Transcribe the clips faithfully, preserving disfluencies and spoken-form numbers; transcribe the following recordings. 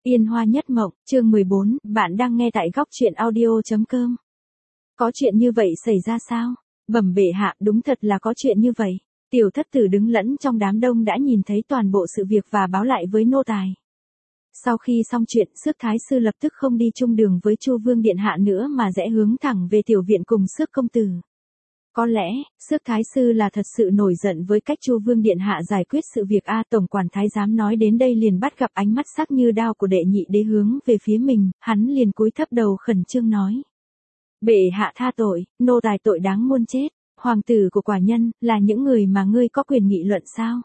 Yên Hoa Nhất Mộng, chương mười bốn, bạn đang nghe tại góc truyện audio.com. Có chuyện như vậy xảy ra sao? Bẩm bệ hạ, đúng thật là có chuyện như vậy. Tiểu thất tử đứng lẫn trong đám đông đã nhìn thấy toàn bộ sự việc và báo lại với nô tài. Sau khi xong chuyện, Xước Thái Sư lập tức không đi chung đường với Chu Vương Điện Hạ nữa mà rẽ hướng thẳng về tiểu viện cùng Xước Công Tử. Có lẽ, Xước Thái Sư là thật sự nổi giận với cách Chu Vương Điện Hạ giải quyết sự việc A. Tổng quản Thái giám nói đến đây liền bắt gặp ánh mắt sắc như đao của đệ nhị đế hướng về phía mình, hắn liền cúi thấp đầu khẩn trương nói. Bệ hạ tha tội, nô tài tội đáng muôn chết, hoàng tử của quả nhân, là những người mà ngươi có quyền nghị luận sao?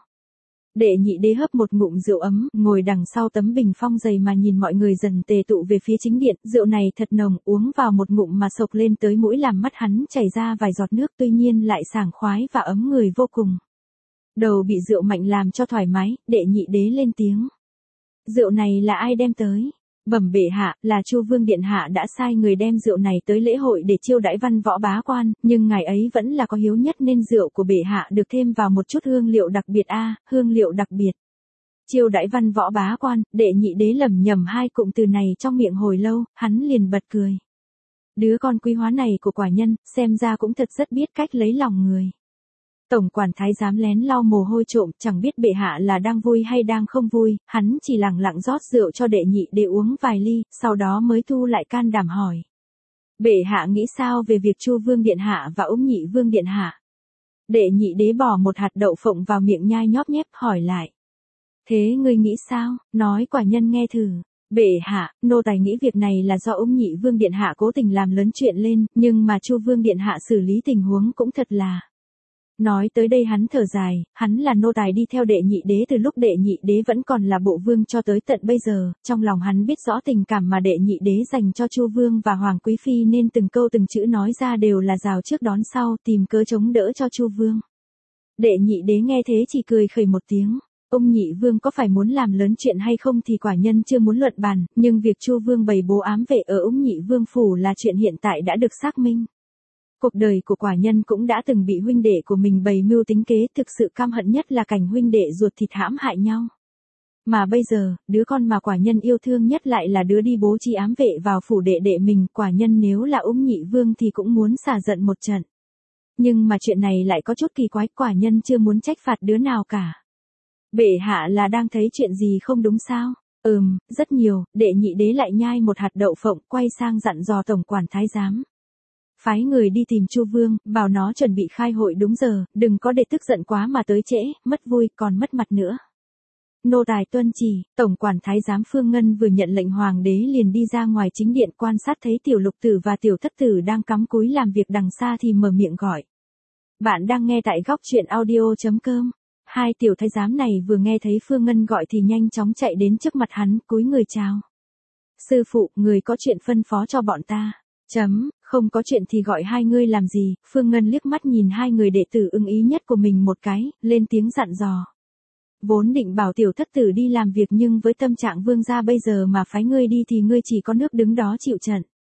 Đệ nhị đế hấp một ngụm rượu ấm, ngồi đằng sau tấm bình phong dày mà nhìn mọi người dần tề tụ về phía chính điện, rượu này thật nồng, uống vào một ngụm mà sộc lên tới mũi làm mắt hắn chảy ra vài giọt nước, tuy nhiên lại sảng khoái và ấm người vô cùng. Đầu bị rượu mạnh làm cho thoải mái, đệ nhị đế lên tiếng. Rượu này là ai đem tới? Bẩm bệ hạ, là Chu Vương Điện Hạ đã sai người đem rượu này tới lễ hội để chiêu đãi văn võ bá quan, nhưng ngài ấy vẫn là có hiếu nhất nên rượu của bệ hạ được thêm vào một chút hương liệu đặc biệt a, hương liệu đặc biệt. Chiêu đãi văn võ bá quan, đệ nhị đế lẩm nhẩm hai cụm từ này trong miệng hồi lâu, hắn liền bật cười. Đứa con quý hóa này của quả nhân, xem ra cũng thật rất biết cách lấy lòng người. Tổng quản Thái giám lén lau mồ hôi trộm, chẳng biết bệ hạ là đang vui hay đang không vui, hắn chỉ lẳng lặng rót rượu cho đệ nhị đế uống vài ly, sau đó mới thu lại can đảm hỏi. Bệ hạ nghĩ sao về việc Chu Vương Điện Hạ và Úng Nhị Vương Điện Hạ? Đệ nhị đế bỏ một hạt đậu phộng vào miệng nhai nhóp nhép hỏi lại. Thế ngươi nghĩ sao, nói quả nhân nghe thử. Bệ hạ, nô tài nghĩ việc này là do Úng Nhị Vương Điện Hạ cố tình làm lớn chuyện lên, nhưng mà Chu Vương Điện Hạ xử lý tình huống cũng thật là... Nói tới đây hắn thở dài, hắn là nô tài đi theo đệ nhị đế từ lúc đệ nhị đế vẫn còn là bộ vương cho tới tận bây giờ, trong lòng hắn biết rõ tình cảm mà đệ nhị đế dành cho Chu Vương và Hoàng Quý Phi nên từng câu từng chữ nói ra đều là rào trước đón sau, tìm cớ chống đỡ cho Chu Vương. Đệ nhị đế nghe thế chỉ cười khẩy một tiếng, ông nhị vương có phải muốn làm lớn chuyện hay không thì quả nhân chưa muốn luận bàn, nhưng việc Chu Vương bày bố ám vệ ở Úng Nhị Vương phủ là chuyện hiện tại đã được xác minh. Cuộc đời của quả nhân cũng đã từng bị huynh đệ của mình bày mưu tính kế, thực sự căm hận nhất là cảnh huynh đệ ruột thịt hãm hại nhau. Mà bây giờ, đứa con mà quả nhân yêu thương nhất lại là đứa đi bố trí ám vệ vào phủ đệ đệ mình, quả nhân nếu là Úng Nhị Vương thì cũng muốn xả giận một trận. Nhưng mà chuyện này lại có chút kỳ quái, quả nhân chưa muốn trách phạt đứa nào cả. Bệ hạ là đang thấy chuyện gì không đúng sao? Ừm, rất nhiều, đệ nhị đế lại nhai một hạt đậu phộng, quay sang dặn dò tổng quản Thái giám. Phái người đi tìm Chu Vương, bảo nó chuẩn bị khai hội đúng giờ, đừng có để tức giận quá mà tới trễ, mất vui, còn mất mặt nữa. Nô tài tuân chỉ, tổng quản Thái giám Phương Ngân vừa nhận lệnh hoàng đế liền đi ra ngoài chính điện quan sát thấy tiểu lục tử và tiểu thất tử đang cắm cúi làm việc đằng xa thì mở miệng gọi. Bạn đang nghe tại góc truyện audio.com. Hai tiểu thái giám này vừa nghe thấy Phương Ngân gọi thì nhanh chóng chạy đến trước mặt hắn, cúi người chào. Sư phụ, người có chuyện phân phó cho bọn ta. Chấm, không có chuyện thì gọi hai ngươi làm gì? Phương Ngân liếc mắt nhìn hai người đệ tử ưng ý nhất của mình một cái, lên tiếng dặn dò. Vốn định bảo tiểu thất tử đi làm việc nhưng với tâm trạng vương gia bây giờ mà phái ngươi đi thì ngươi chỉ có nước đứng đó chịu trận.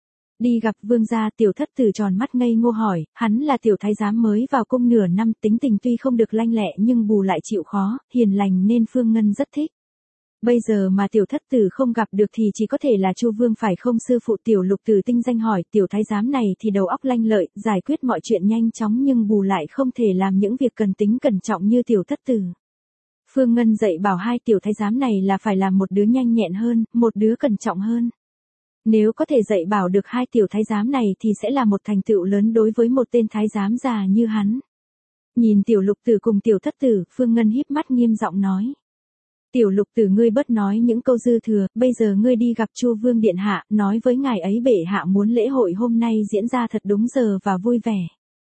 Đi gặp vương gia, tiểu thất tử tròn mắt ngây ngô hỏi, hắn là tiểu thái giám mới vào cung nửa năm, tính tình tuy không được lanh lẹ nhưng bù lại chịu khó, hiền lành nên Phương Ngân rất thích. Bây giờ mà tiểu thất tử không gặp được thì chỉ có thể là Chu Vương phải không sư phụ? Tiểu lục tử tinh danh hỏi, tiểu thái giám này thì đầu óc lanh lợi, giải quyết mọi chuyện nhanh chóng nhưng bù lại không thể làm những việc cần tính cẩn trọng như tiểu thất tử. Phương Ngân dạy bảo hai tiểu thái giám này là phải làm một đứa nhanh nhẹn hơn, một đứa cẩn trọng hơn. Nếu có thể dạy bảo được hai tiểu thái giám này thì sẽ là một thành tựu lớn đối với một tên thái giám già như hắn. Nhìn tiểu lục tử cùng tiểu thất tử, Phương Ngân híp mắt nghiêm giọng nói. Tiểu lục tử, ngươi bớt nói những câu dư thừa, bây giờ ngươi đi gặp Chu Vương Điện Hạ, nói với ngài ấy bệ hạ muốn lễ hội hôm nay diễn ra thật đúng giờ và vui vẻ.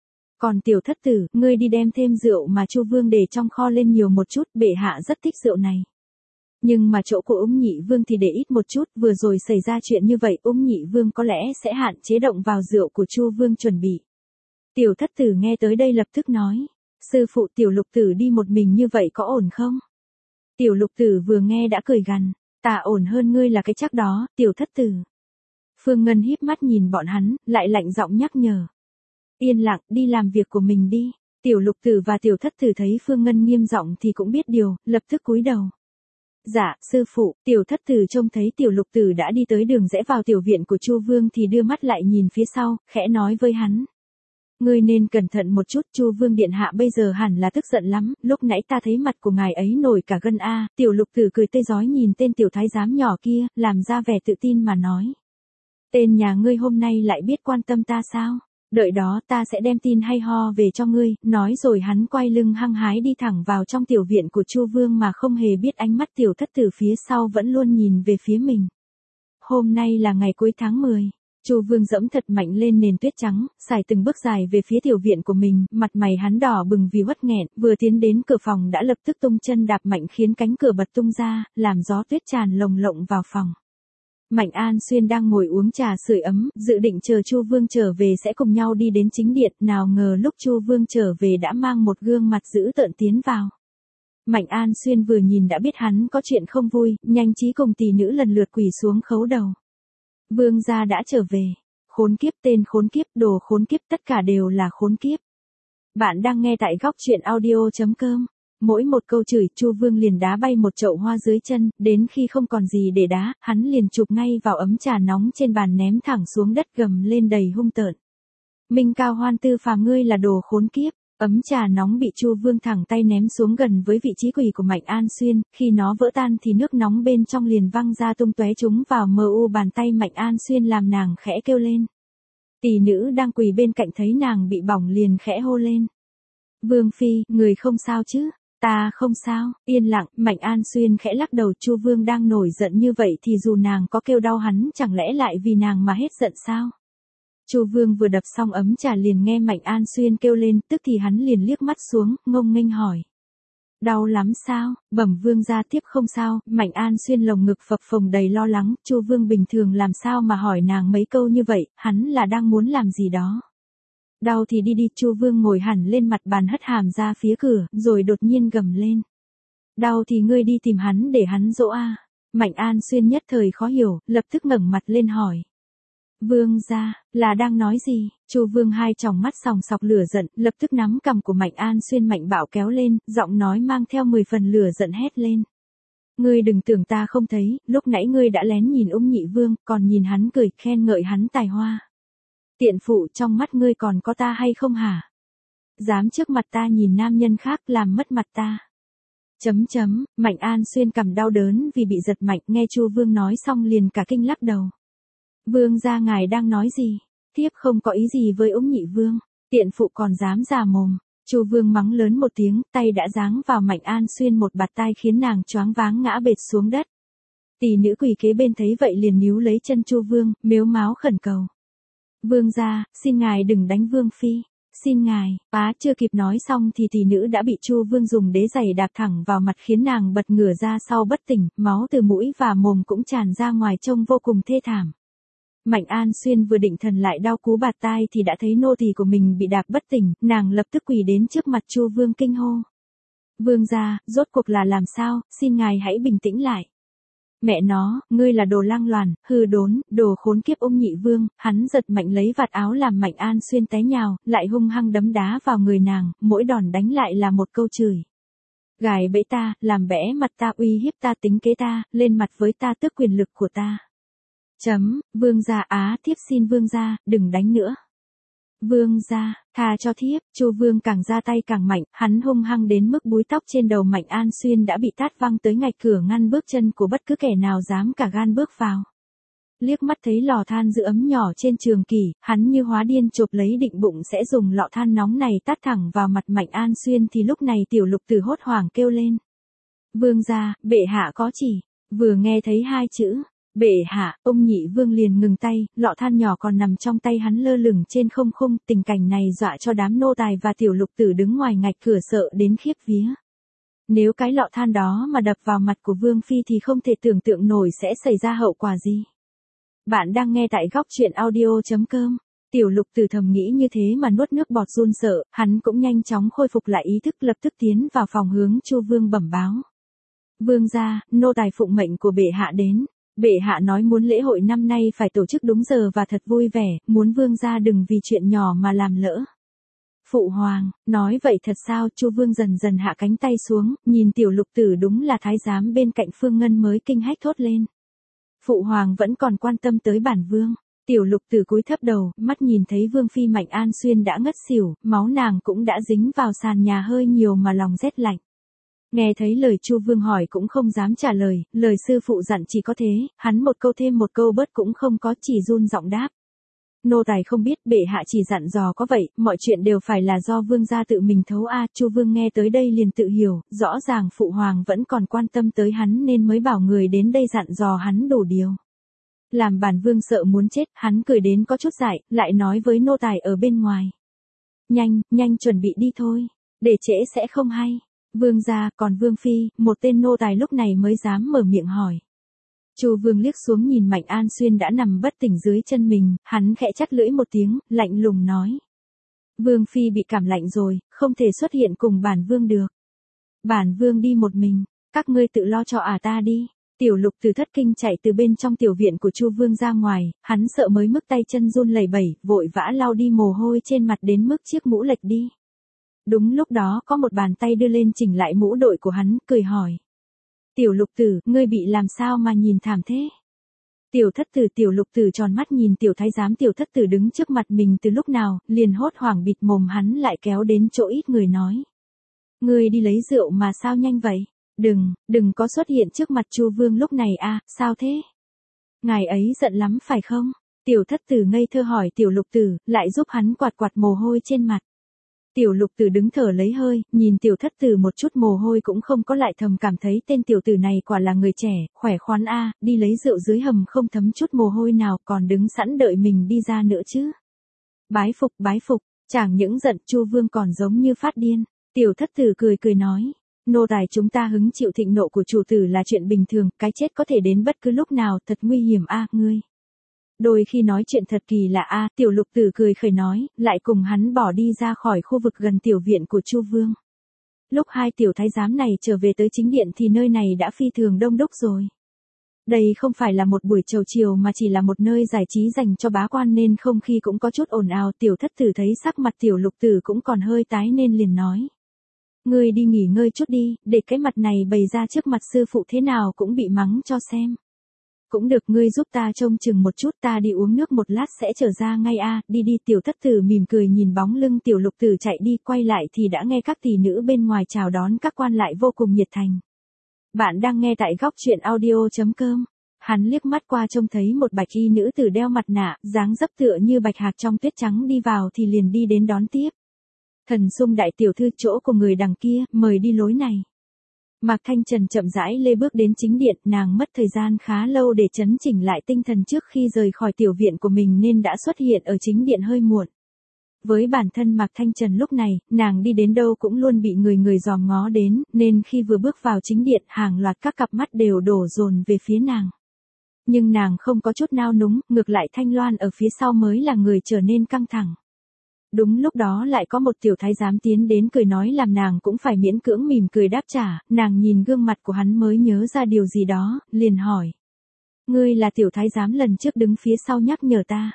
Còn tiểu thất tử, ngươi đi đem thêm rượu mà Chu Vương để trong kho lên nhiều một chút, bệ hạ rất thích rượu này. Nhưng mà chỗ của Úng Nhị Vương thì để ít một chút, vừa rồi xảy ra chuyện như vậy, Úng Nhị Vương có lẽ sẽ hạn chế động vào rượu của Chu Vương chuẩn bị. Tiểu thất tử nghe tới đây lập tức nói, sư phụ, tiểu lục tử đi một mình như vậy có ổn không? Tiểu lục tử vừa nghe đã cười gằn, ta ổn hơn ngươi là cái chắc đó, tiểu thất tử. Phương Ngân híp mắt nhìn bọn hắn, lại lạnh giọng nhắc nhở. Yên lặng, đi làm việc của mình đi. Tiểu lục tử và tiểu thất tử thấy Phương Ngân nghiêm giọng thì cũng biết điều, lập tức cúi đầu. Dạ, sư phụ. Tiểu thất tử trông thấy tiểu lục tử đã đi tới đường rẽ vào tiểu viện của Chu Vương thì đưa mắt lại nhìn phía sau, khẽ nói với hắn. Ngươi nên cẩn thận một chút, Chu Vương điện hạ bây giờ hẳn là tức giận lắm, lúc nãy ta thấy mặt của ngài ấy nổi cả gân a. Tiểu lục tử cười tươi rói nhìn tên tiểu thái giám nhỏ kia, làm ra vẻ tự tin mà nói. Tên nhà ngươi hôm nay lại biết quan tâm ta sao? Đợi đó ta sẽ đem tin hay ho về cho ngươi, nói rồi hắn quay lưng hăng hái đi thẳng vào trong tiểu viện của Chu Vương mà không hề biết ánh mắt tiểu thất tử phía sau vẫn luôn nhìn về phía mình. Hôm nay là ngày cuối tháng mười. Chu Vương dẫm thật mạnh lên nền tuyết trắng, xài từng bước dài về phía tiểu viện của mình, mặt mày hắn đỏ bừng vì uất nghẹn, vừa tiến đến cửa phòng đã lập tức tung chân đạp mạnh khiến cánh cửa bật tung ra, làm gió tuyết tràn lồng lộng vào phòng. Mạnh An Xuyên đang ngồi uống trà sưởi ấm, dự định chờ Chu Vương trở về sẽ cùng nhau đi đến chính điện, nào ngờ lúc Chu Vương trở về đã mang một gương mặt dữ tợn tiến vào. Mạnh An Xuyên vừa nhìn đã biết hắn có chuyện không vui, nhanh trí cùng tỷ nữ lần lượt quỳ xuống khấu đầu. Vương gia đã trở về. Khốn kiếp, tên khốn kiếp, đồ khốn kiếp, tất cả đều là khốn kiếp. Bạn đang nghe tại góc truyện audio chấm com. Mỗi một câu chửi, Chu Vương liền đá bay một chậu hoa dưới chân, đến khi không còn gì để đá, hắn liền chụp ngay vào ấm trà nóng trên bàn ném thẳng xuống đất gầm lên đầy hung tợn. Minh Cao Hoan Tư phàm, ngươi là đồ khốn kiếp. Ấm trà nóng bị Chu Vương thẳng tay ném xuống gần với vị trí quỳ của Mạnh An Xuyên, khi nó vỡ tan thì nước nóng bên trong liền văng ra tung tóe chúng vào mờ u bàn tay Mạnh An Xuyên làm nàng khẽ kêu lên. Tỷ nữ đang quỳ bên cạnh thấy nàng bị bỏng liền khẽ hô lên. Vương phi, người không sao chứ? Ta không sao. Yên lặng, Mạnh An Xuyên khẽ lắc đầu. Chu Vương đang nổi giận như vậy thì dù nàng có kêu đau hắn chẳng lẽ lại vì nàng mà hết giận sao? Chu Vương vừa đập xong ấm trà liền nghe Mạnh An Xuyên kêu lên, tức thì hắn liền liếc mắt xuống, ngông nghênh hỏi. Đau lắm sao? Bẩm vương gia. Tiếp không sao. Mạnh An Xuyên lồng ngực phập phồng đầy lo lắng, Chu Vương bình thường làm sao mà hỏi nàng mấy câu như vậy, hắn là đang muốn làm gì đó. Đau thì đi đi. Chu Vương ngồi hẳn lên mặt bàn hất hàm ra phía cửa, rồi đột nhiên gầm lên. Đau thì ngươi đi tìm hắn để hắn dỗ a. Mạnh An Xuyên nhất thời khó hiểu, lập tức ngẩng mặt lên hỏi. Vương gia, là đang nói gì? Chu Vương hai tròng mắt sòng sọc lửa giận, lập tức nắm cằm của Mạnh An Xuyên mạnh bạo kéo lên, giọng nói mang theo mười phần lửa giận hét lên. Ngươi đừng tưởng ta không thấy, lúc nãy ngươi đã lén nhìn Ung Nhị Vương, còn nhìn hắn cười, khen ngợi hắn tài hoa. Tiện phụ, trong mắt ngươi còn có ta hay không hả? Dám trước mặt ta nhìn nam nhân khác làm mất mặt ta. Chấm chấm, Mạnh An Xuyên cằm đau đớn vì bị giật mạnh, nghe Chu Vương nói xong liền cả kinh lắc đầu. Vương gia, ngài đang nói gì? Thiếp không có ý gì với Ung Nhị Vương. Tiện phụ còn dám già mồm. Chu Vương mắng lớn một tiếng, tay đã giáng vào Mạnh An Xuyên một bạt tai khiến nàng choáng váng ngã bệt xuống đất. Tỷ nữ quỳ kế bên thấy vậy liền níu lấy chân Chu Vương, mếu máo khẩn cầu. Vương gia, xin ngài đừng đánh Vương phi. Xin ngài. Á, chưa kịp nói xong thì tỷ nữ đã bị Chu Vương dùng đế giày đạp thẳng vào mặt khiến nàng bật ngửa ra sau bất tỉnh, máu từ mũi và mồm cũng tràn ra ngoài trông vô cùng thê thảm. Mạnh An Xuyên vừa định thần lại đau cú bạt tai thì đã thấy nô tỳ của mình bị đạp bất tỉnh, nàng lập tức quỳ đến trước mặt Chu Vương kinh hô. Vương gia, rốt cuộc là làm sao, xin ngài hãy bình tĩnh lại. Mẹ nó, ngươi là đồ lang loàn, hư đốn, đồ khốn kiếp. Ung Nhị Vương. Hắn giật mạnh lấy vạt áo làm Mạnh An Xuyên té nhào, lại hung hăng đấm đá vào người nàng, mỗi đòn đánh lại là một câu chửi. Gài bẫy ta, làm bẽ mặt ta, uy hiếp ta, tính kế ta, lên mặt với ta, tước quyền lực của ta. Chấm, vương gia. Á, thiếp xin vương gia, đừng đánh nữa. Vương gia, tha cho thiếp. Chu Vương càng ra tay càng mạnh, hắn hung hăng đến mức búi tóc trên đầu Mạnh An Xuyên đã bị tát văng tới ngạch cửa ngăn bước chân của bất cứ kẻ nào dám cả gan bước vào. Liếc mắt thấy lò than giữ ấm nhỏ trên trường kỷ, hắn như hóa điên chộp lấy định bụng sẽ dùng lọ than nóng này tát thẳng vào mặt Mạnh An Xuyên thì lúc này tiểu lục tử hốt hoảng kêu lên. Vương gia, bệ hạ có chỉ. Vừa nghe thấy hai chữ. Bệ hạ, Ung Nhị Vương liền ngừng tay, lọ than nhỏ còn nằm trong tay hắn lơ lửng trên không khung, tình cảnh này dọa cho đám nô tài và tiểu lục tử đứng ngoài ngạch cửa sợ đến khiếp vía. Nếu cái lọ than đó mà đập vào mặt của Vương phi thì không thể tưởng tượng nổi sẽ xảy ra hậu quả gì. Bạn đang nghe tại góc truyện audio chấm com. Tiểu lục tử thầm nghĩ như thế mà nuốt nước bọt run sợ, hắn cũng nhanh chóng khôi phục lại ý thức lập tức tiến vào phòng hướng Chu Vương bẩm báo. Vương gia, nô tài phụng mệnh của bệ hạ đến. Bệ hạ nói muốn lễ hội năm nay phải tổ chức đúng giờ và thật vui vẻ, muốn vương gia đừng vì chuyện nhỏ mà làm lỡ. Phụ hoàng, nói vậy thật sao? Chu Vương dần dần hạ cánh tay xuống, nhìn tiểu lục tử đúng là thái giám bên cạnh Phương Ngân mới kinh hách thốt lên. Phụ hoàng vẫn còn quan tâm tới bản vương. Tiểu lục tử cúi thấp đầu, mắt nhìn thấy Vương phi Mạnh An Xuyên đã ngất xỉu, máu nàng cũng đã dính vào sàn nhà hơi nhiều mà lòng rét lạnh. Nghe thấy lời Chu Vương hỏi cũng không dám trả lời, lời sư phụ dặn chỉ có thế, hắn một câu thêm một câu bớt cũng không có, chỉ run giọng đáp. Nô tài không biết, bệ hạ chỉ dặn dò có vậy, mọi chuyện đều phải là do vương gia tự mình thấu a. Chu Vương nghe tới đây liền tự hiểu, rõ ràng phụ hoàng vẫn còn quan tâm tới hắn nên mới bảo người đến đây dặn dò hắn đủ điều. Làm bản vương sợ muốn chết, hắn cười đến có chút dại, lại nói với nô tài ở bên ngoài. Nhanh, nhanh chuẩn bị đi thôi, để trễ sẽ không hay. Vương gia, còn Vương phi, một tên nô tài lúc này mới dám mở miệng hỏi. Chu Vương liếc xuống nhìn Mạnh An Xuyên đã nằm bất tỉnh dưới chân mình, hắn khẽ chắt lưỡi một tiếng, lạnh lùng nói. Vương phi bị cảm lạnh rồi, không thể xuất hiện cùng bản vương được. Bản vương đi một mình, các ngươi tự lo cho ả ta đi. Tiểu lục từ thất kinh chạy từ bên trong tiểu viện của Chu Vương ra ngoài, hắn sợ mới mức tay chân run lẩy bẩy, vội vã lau đi mồ hôi trên mặt đến mức chiếc mũ lệch đi. Đúng lúc đó có một bàn tay đưa lên chỉnh lại mũ đội của hắn, cười hỏi. Tiểu lục tử, ngươi bị làm sao mà nhìn thảm thế? Tiểu thất tử tiểu lục tử tròn mắt nhìn tiểu thái giám tiểu thất tử đứng trước mặt mình từ lúc nào, liền hốt hoảng bịt mồm hắn lại kéo đến chỗ ít người nói. Ngươi đi lấy rượu mà sao nhanh vậy? Đừng, đừng có xuất hiện trước mặt Chu Vương lúc này a, sao thế? Ngài ấy giận lắm phải không? Tiểu thất tử ngây thơ hỏi tiểu lục tử, lại giúp hắn quạt quạt mồ hôi trên mặt. Tiểu lục tử đứng thở lấy hơi, nhìn tiểu thất tử một chút mồ hôi cũng không có, lại thầm cảm thấy tên tiểu tử này quả là người trẻ, khỏe khoắn a, đi lấy rượu dưới hầm không thấm chút mồ hôi nào, còn đứng sẵn đợi mình đi ra nữa chứ. Bái phục, bái phục, chẳng những giận Chu Vương còn giống như phát điên. Tiểu thất tử cười cười nói, nô tài chúng ta hứng chịu thịnh nộ của chủ tử là chuyện bình thường, cái chết có thể đến bất cứ lúc nào, thật nguy hiểm a, ngươi. Đôi khi nói chuyện thật kỳ lạ a, tiểu lục tử cười khẩy nói, lại cùng hắn bỏ đi ra khỏi khu vực gần tiểu viện của Chu Vương. Lúc hai tiểu thái giám này trở về tới chính điện thì nơi này đã phi thường đông đúc rồi. Đây không phải là một buổi chầu chiều mà chỉ là một nơi giải trí dành cho bá quan nên không khí cũng có chút ồn ào. Tiểu thất tử thấy sắc mặt tiểu lục tử cũng còn hơi tái nên liền nói. Ngươi đi nghỉ ngơi chút đi, để cái mặt này bày ra trước mặt sư phụ thế nào cũng bị mắng cho xem. Cũng được, ngươi giúp ta trông chừng một chút, ta đi uống nước một lát sẽ trở ra ngay a, đi đi. Tiểu thất tử mỉm cười nhìn bóng lưng tiểu lục tử chạy đi, quay lại thì đã nghe các tỷ nữ bên ngoài chào đón các quan lại vô cùng nhiệt thành. Bạn đang nghe tại góc truyện audio chấm com. Hắn liếc mắt qua trông thấy một bạch y nữ tử đeo mặt nạ, dáng dấp tựa như bạch hạc trong tuyết trắng đi vào thì liền đi đến đón tiếp. Thần Sung đại tiểu thư, chỗ của người đằng kia, mời đi lối này. Mạc Thanh Trần chậm rãi lê bước đến chính điện, nàng mất thời gian khá lâu để chấn chỉnh lại tinh thần trước khi rời khỏi tiểu viện của mình nên đã xuất hiện ở chính điện hơi muộn. Với bản thân Mạc Thanh Trần lúc này, nàng đi đến đâu cũng luôn bị người người dòm ngó đến, nên khi vừa bước vào chính điện, hàng loạt các cặp mắt đều đổ dồn về phía nàng. Nhưng nàng không có chút nao núng, ngược lại Thanh Loan ở phía sau mới là người trở nên căng thẳng. Đúng lúc đó lại có một tiểu thái giám tiến đến cười nói làm nàng cũng phải miễn cưỡng mỉm cười đáp trả, nàng nhìn gương mặt của hắn mới nhớ ra điều gì đó, liền hỏi. Ngươi là tiểu thái giám lần trước đứng phía sau nhắc nhở ta.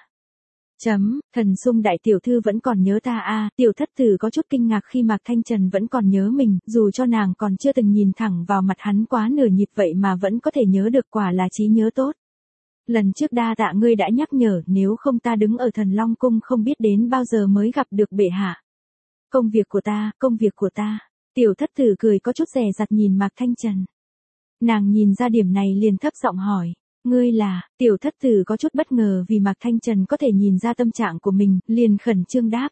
Chấm, Thần Sung đại tiểu thư vẫn còn nhớ ta a. Tiểu thất tử có chút kinh ngạc khi Mạc Thanh Trần vẫn còn nhớ mình, dù cho nàng còn chưa từng nhìn thẳng vào mặt hắn quá nửa nhịp vậy mà vẫn có thể nhớ được, quả là trí nhớ tốt. Lần trước đa tạ ngươi đã nhắc nhở, nếu không ta đứng ở Thần Long Cung không biết đến bao giờ mới gặp được bệ hạ. Công việc của ta, công việc của ta. Tiểu thất tử cười có chút dè dặt nhìn Mạc Thanh Trần. Nàng nhìn ra điểm này liền thấp giọng hỏi. Ngươi là, tiểu thất tử có chút bất ngờ vì Mạc Thanh Trần có thể nhìn ra tâm trạng của mình, liền khẩn trương đáp.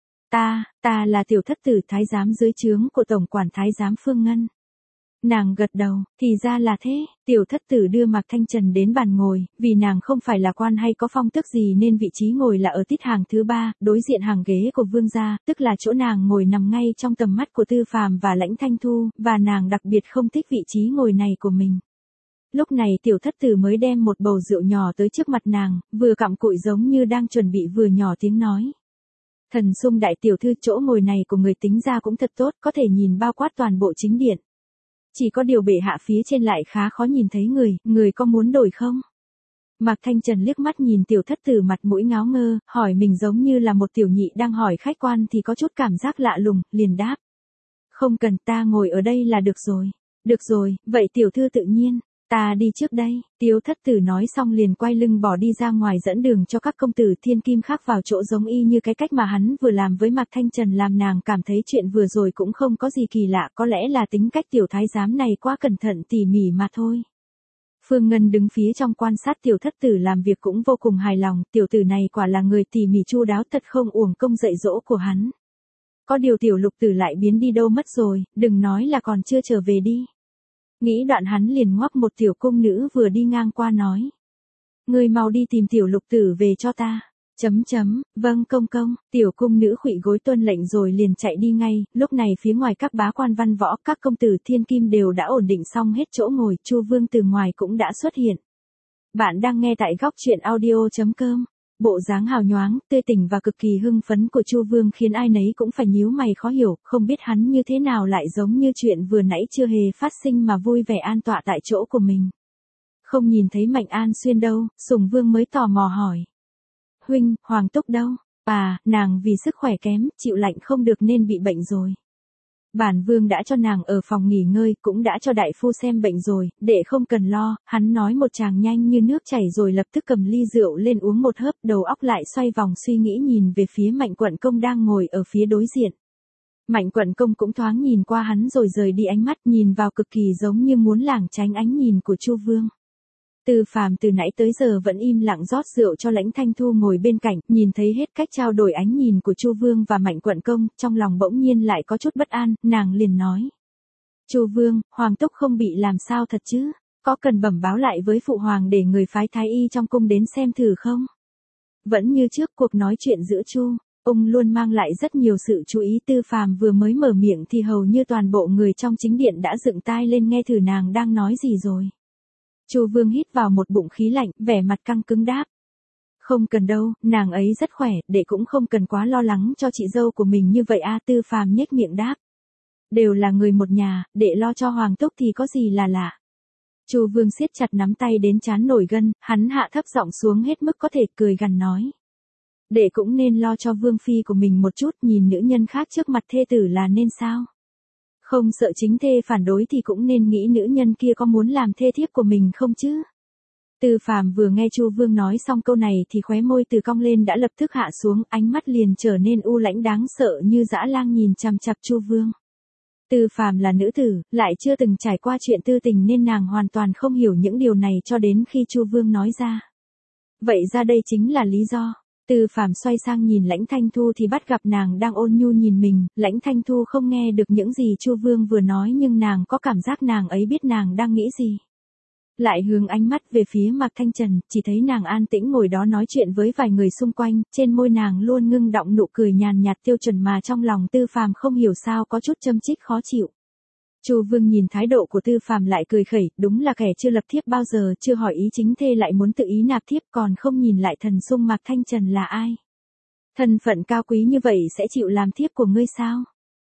Ta, ta là tiểu thất tử thái giám dưới trướng của tổng quản thái giám Phương Ngân. Nàng gật đầu, thì ra là thế, tiểu thất tử đưa Mạc Thanh Trần đến bàn ngồi, vì nàng không phải là quan hay có phong tước gì nên vị trí ngồi là ở tít hàng thứ ba, đối diện hàng ghế của vương gia, tức là chỗ nàng ngồi nằm ngay trong tầm mắt của Tư Phàm và Lãnh Thanh Thu, và nàng đặc biệt không thích vị trí ngồi này của mình. Lúc này tiểu thất tử mới đem một bầu rượu nhỏ tới trước mặt nàng, vừa cặm cụi giống như đang chuẩn bị vừa nhỏ tiếng nói. Thần Sung đại tiểu thư, chỗ ngồi này của người tính ra cũng thật tốt, có thể nhìn bao quát toàn bộ chính điện. Chỉ có điều bệ hạ phía trên lại khá khó nhìn thấy người, người có muốn đổi không? Mạc Thanh Trần liếc mắt nhìn tiểu thất tử mặt mũi ngáo ngơ, hỏi mình giống như là một tiểu nhị đang hỏi khách quan thì có chút cảm giác lạ lùng, liền đáp. Không cần, ta ngồi ở đây là được rồi. Được rồi, vậy tiểu thư tự nhiên, ta đi trước đây. Tiểu thất tử nói xong liền quay lưng bỏ đi ra ngoài dẫn đường cho các công tử thiên kim khác vào chỗ giống y như cái cách mà hắn vừa làm với Mạc Thanh Trần, làm nàng cảm thấy chuyện vừa rồi cũng không có gì kỳ lạ, có lẽ là tính cách tiểu thái giám này quá cẩn thận tỉ mỉ mà thôi. Phương Ngân đứng phía trong quan sát tiểu thất tử làm việc cũng vô cùng hài lòng, tiểu tử này quả là người tỉ mỉ chu đáo, thật không uổng công dạy dỗ của hắn. Có điều tiểu lục tử lại biến đi đâu mất rồi, đừng nói là còn chưa trở về đi. Nghĩ đoạn hắn liền ngoắc một tiểu cung nữ vừa đi ngang qua nói. Ngươi mau đi tìm tiểu lục tử về cho ta. Chấm chấm, vâng công công, tiểu cung nữ khuỵu gối tuân lệnh rồi liền chạy đi ngay, lúc này phía ngoài các bá quan văn võ, các công tử thiên kim đều đã ổn định xong hết chỗ ngồi, Chu Vương từ ngoài cũng đã xuất hiện. Bạn đang nghe tại góc truyện audio chấm com. Bộ dáng hào nhoáng, tươi tỉnh và cực kỳ hưng phấn của Chu Vương khiến ai nấy cũng phải nhíu mày khó hiểu, không biết hắn như thế nào lại giống như chuyện vừa nãy chưa hề phát sinh mà vui vẻ an tọa tại chỗ của mình. Không nhìn thấy Mạnh An Xuyên đâu, Sùng Vương mới tò mò hỏi. Huynh, Hoàng Túc đâu? À, nàng vì sức khỏe kém, chịu lạnh không được nên bị bệnh rồi. Bản vương đã cho nàng ở phòng nghỉ ngơi, cũng đã cho đại phu xem bệnh rồi, để không cần lo, hắn nói một tràng nhanh như nước chảy rồi lập tức cầm ly rượu lên uống một hớp, đầu óc lại xoay vòng suy nghĩ nhìn về phía Mạnh Quận Công đang ngồi ở phía đối diện. Mạnh Quận Công cũng thoáng nhìn qua hắn rồi rời đi ánh mắt, nhìn vào cực kỳ giống như muốn lảng tránh ánh nhìn của Chu Vương. Tư Phàm từ nãy tới giờ vẫn im lặng rót rượu cho Lãnh Thanh Thu ngồi bên cạnh, nhìn thấy hết cách trao đổi ánh nhìn của Chu Vương và Mạnh Quận Công, trong lòng bỗng nhiên lại có chút bất an, nàng liền nói. Chu Vương, Hoàng Túc không bị làm sao thật chứ, có cần bẩm báo lại với Phụ Hoàng để người phái thái y trong cung đến xem thử không? Vẫn như trước cuộc nói chuyện giữa Chu, ông luôn mang lại rất nhiều sự chú ý. Tư Phàm vừa mới mở miệng thì hầu như toàn bộ người trong chính điện đã dựng tai lên nghe thử nàng đang nói gì rồi. Chu Vương hít vào một bụng khí lạnh, vẻ mặt căng cứng đáp. Không cần đâu, nàng ấy rất khỏe, đệ cũng không cần quá lo lắng cho chị dâu của mình như vậy a. Tư Phàm nhếch miệng đáp. Đều là người một nhà, đệ lo cho Hoàng Túc thì có gì là lạ. Chu Vương siết chặt nắm tay đến trán nổi gân, hắn hạ thấp giọng xuống hết mức có thể, cười gằn nói. Đệ cũng nên lo cho Vương Phi của mình một chút, nhìn nữ nhân khác trước mặt thê tử là nên sao? Không sợ chính thê phản đối thì cũng nên nghĩ nữ nhân kia có muốn làm thê thiếp của mình không chứ. Tư Phàm vừa nghe Chu Vương nói xong câu này thì khóe môi từ cong lên đã lập tức hạ xuống, ánh mắt liền trở nên u lãnh đáng sợ như dã lang nhìn chằm chằm Chu Vương. Tư Phàm là nữ tử, lại chưa từng trải qua chuyện tư tình nên nàng hoàn toàn không hiểu những điều này cho đến khi Chu Vương nói ra. Vậy ra đây chính là lý do. Tư Phàm xoay sang nhìn Lãnh Thanh Thu thì bắt gặp nàng đang ôn nhu nhìn mình, Lãnh Thanh Thu không nghe được những gì Chu Vương vừa nói nhưng nàng có cảm giác nàng ấy biết nàng đang nghĩ gì. Lại hướng ánh mắt về phía Mạc Thanh Trần, chỉ thấy nàng an tĩnh ngồi đó nói chuyện với vài người xung quanh, trên môi nàng luôn ngưng đọng nụ cười nhàn nhạt tiêu chuẩn mà trong lòng Tư Phàm không hiểu sao có chút châm chích khó chịu. Chu Vương nhìn thái độ của Tư Phàm lại cười khẩy, đúng là kẻ chưa lập thiếp bao giờ, chưa hỏi ý chính thê lại muốn tự ý nạp thiếp, còn không nhìn lại thần sung Mạc Thanh Trần là ai. Thân phận cao quý như vậy sẽ chịu làm thiếp của ngươi sao?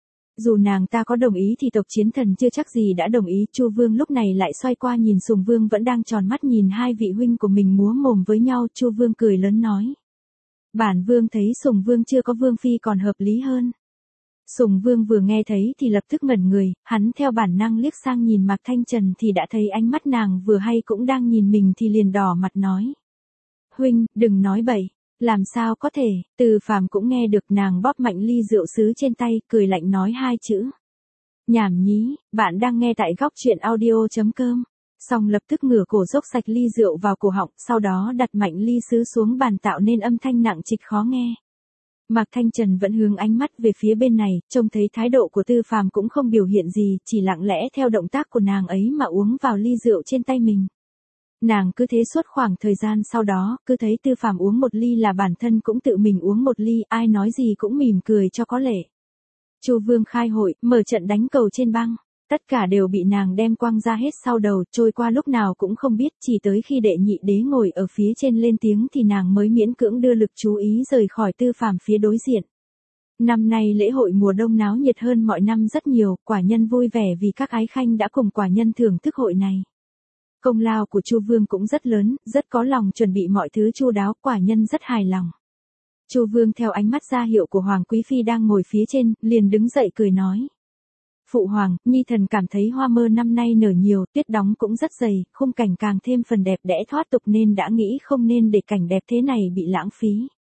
Dù nàng ta có đồng ý thì tộc Chiến Thần chưa chắc gì đã đồng ý. Chu Vương lúc này lại xoay qua nhìn Sùng Vương vẫn đang tròn mắt nhìn hai vị huynh của mình múa mồm với nhau. Chu Vương cười lớn nói. Bản Vương thấy Sùng Vương chưa có Vương Phi còn hợp lý hơn. Sùng Vương vừa nghe thấy thì lập tức ngẩn người, hắn theo bản năng liếc sang nhìn Mạc Thanh Trần thì đã thấy ánh mắt nàng vừa hay cũng đang nhìn mình thì liền đỏ mặt nói. Huynh, đừng nói bậy, làm sao có thể. Tư Phàm cũng nghe được, nàng bóp mạnh ly rượu sứ trên tay, cười lạnh nói hai chữ. Nhảm nhí. Bạn đang nghe tại góc truyện audio chấm com. Xong lập tức ngửa cổ dốc sạch ly rượu vào cổ họng, sau đó đặt mạnh ly sứ xuống bàn tạo nên âm thanh nặng trịch khó nghe. Mạc Thanh Trần vẫn hướng ánh mắt về phía bên này, trông thấy thái độ của Tư Phàm cũng không biểu hiện gì, chỉ lặng lẽ theo động tác của nàng ấy mà uống vào ly rượu trên tay mình. Nàng cứ thế suốt khoảng thời gian sau đó, cứ thấy Tư Phàm uống một ly là bản thân cũng tự mình uống một ly, ai nói gì cũng mỉm cười cho có lệ. Chu Vương khai hội, mở trận đánh cầu trên băng. Tất cả đều bị nàng đem quăng ra hết sau đầu, trôi qua lúc nào cũng không biết, chỉ tới khi đệ nhị đế ngồi ở phía trên lên tiếng thì nàng mới miễn cưỡng đưa lực chú ý rời khỏi Tư Phàm phía đối diện. Năm nay lễ hội mùa đông náo nhiệt hơn mọi năm rất nhiều, quả nhân vui vẻ vì các ái khanh đã cùng quả nhân thưởng thức hội này. Công lao của Chu Vương cũng rất lớn, rất có lòng chuẩn bị mọi thứ chu đáo, quả nhân rất hài lòng. Chu Vương theo ánh mắt ra hiệu của Hoàng Quý Phi đang ngồi phía trên, liền đứng dậy cười nói. Phụ Hoàng, Nhi thần cảm thấy hoa mơ năm nay nở nhiều, tuyết đóng cũng rất dày, khung cảnh càng thêm phần đẹp đẽ thoát tục nên đã nghĩ không nên để cảnh đẹp thế này bị lãng phí.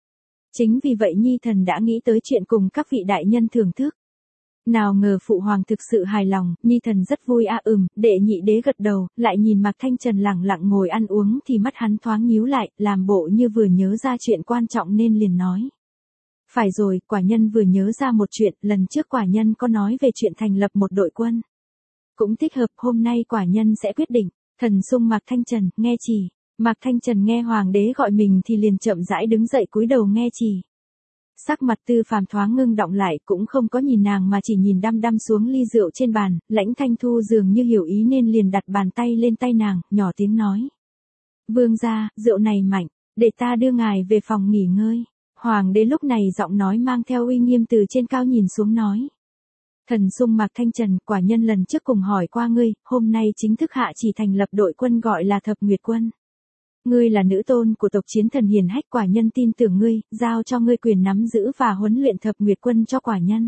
Chính vì vậy Nhi thần đã nghĩ tới chuyện cùng các vị đại nhân thưởng thức. Nào ngờ Phụ Hoàng thực sự hài lòng, Nhi thần rất vui a à, ừm, Đệ nhị đế gật đầu, lại nhìn Mạc Thanh Trần lẳng lặng ngồi ăn uống thì mắt hắn thoáng nhíu lại, làm bộ như vừa nhớ ra chuyện quan trọng nên liền nói. Phải rồi, quả nhân vừa nhớ ra một chuyện, lần trước quả nhân có nói về chuyện thành lập một đội quân. Cũng thích hợp, hôm nay quả nhân sẽ quyết định. Thần sung Mạc Thanh Trần, nghe chỉ. Mạc Thanh Trần nghe Hoàng đế gọi mình thì liền chậm rãi đứng dậy cúi đầu nghe chỉ. Sắc mặt Tư Phàm thoáng ngưng động lại, cũng không có nhìn nàng mà chỉ nhìn đăm đăm xuống ly rượu trên bàn, Lãnh Thanh Thu dường như hiểu ý nên liền đặt bàn tay lên tay nàng, nhỏ tiếng nói. Vương gia, rượu này mạnh, để ta đưa ngài về phòng nghỉ ngơi. Hoàng đế lúc này giọng nói mang theo uy nghiêm từ trên cao nhìn xuống nói. Thần sung Mạc Thanh Trần, quả nhân lần trước cùng hỏi qua ngươi, hôm nay chính thức hạ chỉ thành lập đội quân gọi là Thập Nguyệt Quân. Ngươi là nữ tôn của tộc chiến thần hiền hách, quả nhân tin tưởng ngươi, giao cho ngươi quyền nắm giữ và huấn luyện Thập Nguyệt Quân cho quả nhân.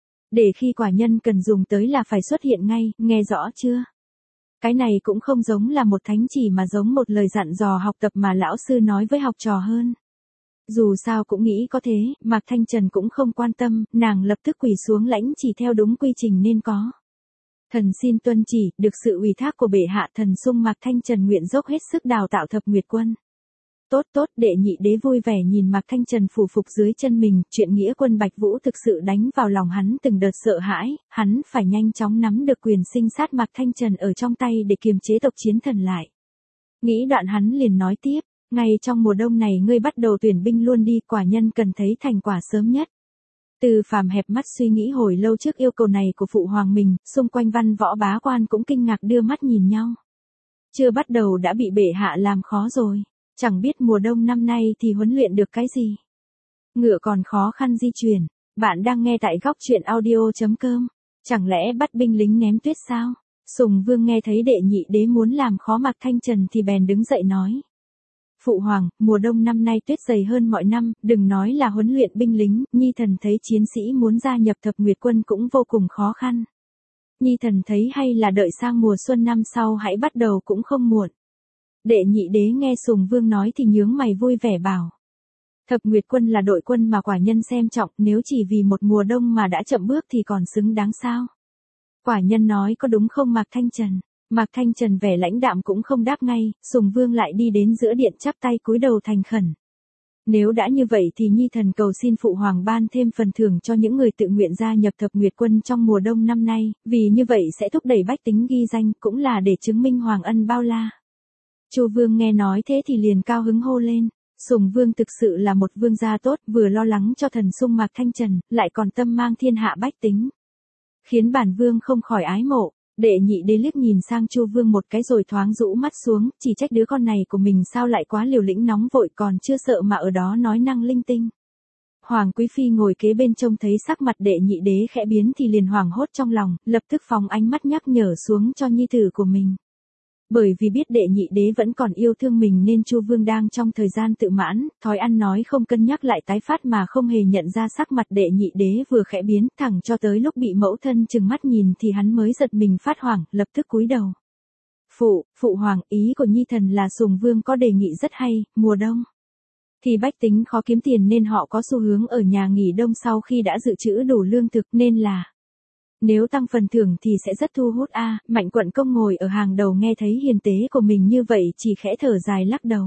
Để khi quả nhân cần dùng tới là phải xuất hiện ngay, nghe rõ chưa? Cái này cũng không giống là một thánh chỉ mà giống một lời dặn dò học tập mà lão sư nói với học trò hơn. Dù sao cũng nghĩ có thế, Mạc Thanh Trần cũng không quan tâm, nàng lập tức quỳ xuống lãnh chỉ theo đúng quy trình nên có. Thần xin tuân chỉ, được sự ủy thác của bệ hạ, thần sung Mạc Thanh Trần nguyện dốc hết sức đào tạo Thập Nguyệt Quân. Tốt tốt, Đệ nhị đế vui vẻ nhìn Mạc Thanh Trần phủ phục dưới chân mình, chuyện nghĩa quân Bạch Vũ thực sự đánh vào lòng hắn từng đợt sợ hãi, hắn phải nhanh chóng nắm được quyền sinh sát Mạc Thanh Trần ở trong tay để kiềm chế tộc chiến thần lại. Nghĩ đoạn hắn liền nói tiếp. Ngay trong mùa đông này ngươi bắt đầu tuyển binh luôn đi, quả nhân cần thấy thành quả sớm nhất. Tư Phàm hẹp mắt suy nghĩ hồi lâu trước yêu cầu này của Phụ Hoàng mình, xung quanh văn võ bá quan cũng kinh ngạc đưa mắt nhìn nhau. Chưa bắt đầu đã bị bệ hạ làm khó rồi, chẳng biết mùa đông năm nay thì huấn luyện được cái gì. Ngựa còn khó khăn di chuyển, bạn đang nghe tại góc truyện audio chấm com, chẳng lẽ bắt binh lính ném tuyết sao? Sùng Vương nghe thấy Đệ nhị đế muốn làm khó Mạc Thanh Trần thì bèn đứng dậy nói. Phụ Hoàng, mùa đông năm nay tuyết dày hơn mọi năm, đừng nói là huấn luyện binh lính, Nhi thần thấy chiến sĩ muốn gia nhập Thập Nguyệt Quân cũng vô cùng khó khăn. Nhi thần thấy hay là đợi sang mùa xuân năm sau hãy bắt đầu cũng không muộn. Đệ nhị đế nghe Sùng Vương nói thì nhướng mày vui vẻ bảo. Thập Nguyệt Quân là đội quân mà quả nhân xem trọng, nếu chỉ vì một mùa đông mà đã chậm bước thì còn xứng đáng sao? Quả nhân nói có đúng không Mạc Thanh Trần? Mạc Thanh Trần vẻ lãnh đạm cũng không đáp ngay, Sùng Vương lại đi đến giữa điện chắp tay cúi đầu thành khẩn. Nếu đã như vậy thì Nhi thần cầu xin Phụ Hoàng ban thêm phần thưởng cho những người tự nguyện gia nhập Thập Nguyệt Quân trong mùa đông năm nay, vì như vậy sẽ thúc đẩy bách tính ghi danh, cũng là để chứng minh Hoàng ân bao la. Chu Vương nghe nói thế thì liền cao hứng hô lên. Sùng Vương thực sự là một vương gia tốt, vừa lo lắng cho thần sung Mạc Thanh Trần, lại còn tâm mang thiên hạ bách tính. Khiến bản vương không khỏi ái mộ. Đệ nhị đế liếc nhìn sang Chu Vương một cái rồi thoáng rũ mắt xuống, chỉ trách đứa con này của mình sao lại quá liều lĩnh nóng vội còn chưa sợ mà ở đó nói năng linh tinh. Hoàng Quý Phi ngồi kế bên trông thấy sắc mặt đệ nhị đế khẽ biến thì liền hoảng hốt trong lòng, lập tức phóng ánh mắt nhắc nhở xuống cho nhi tử của mình. Bởi vì biết đệ nhị đế vẫn còn yêu thương mình nên Chu Vương đang trong thời gian tự mãn, thói ăn nói không cân nhắc lại tái phát mà không hề nhận ra sắc mặt đệ nhị đế vừa khẽ biến, thẳng cho tới lúc bị mẫu thân trừng mắt nhìn thì hắn mới giật mình phát hoảng, lập tức cúi đầu. Phụ, Phụ Hoàng, ý của Nhi thần là Sùng Vương có đề nghị rất hay, mùa đông thì bách tính khó kiếm tiền nên họ có xu hướng ở nhà nghỉ đông sau khi đã dự trữ đủ lương thực nên là nếu tăng phần thưởng thì sẽ rất thu hút a. À, Mạnh Quận Công ngồi ở hàng đầu nghe thấy hiền tế của mình như vậy chỉ khẽ thở dài lắc đầu.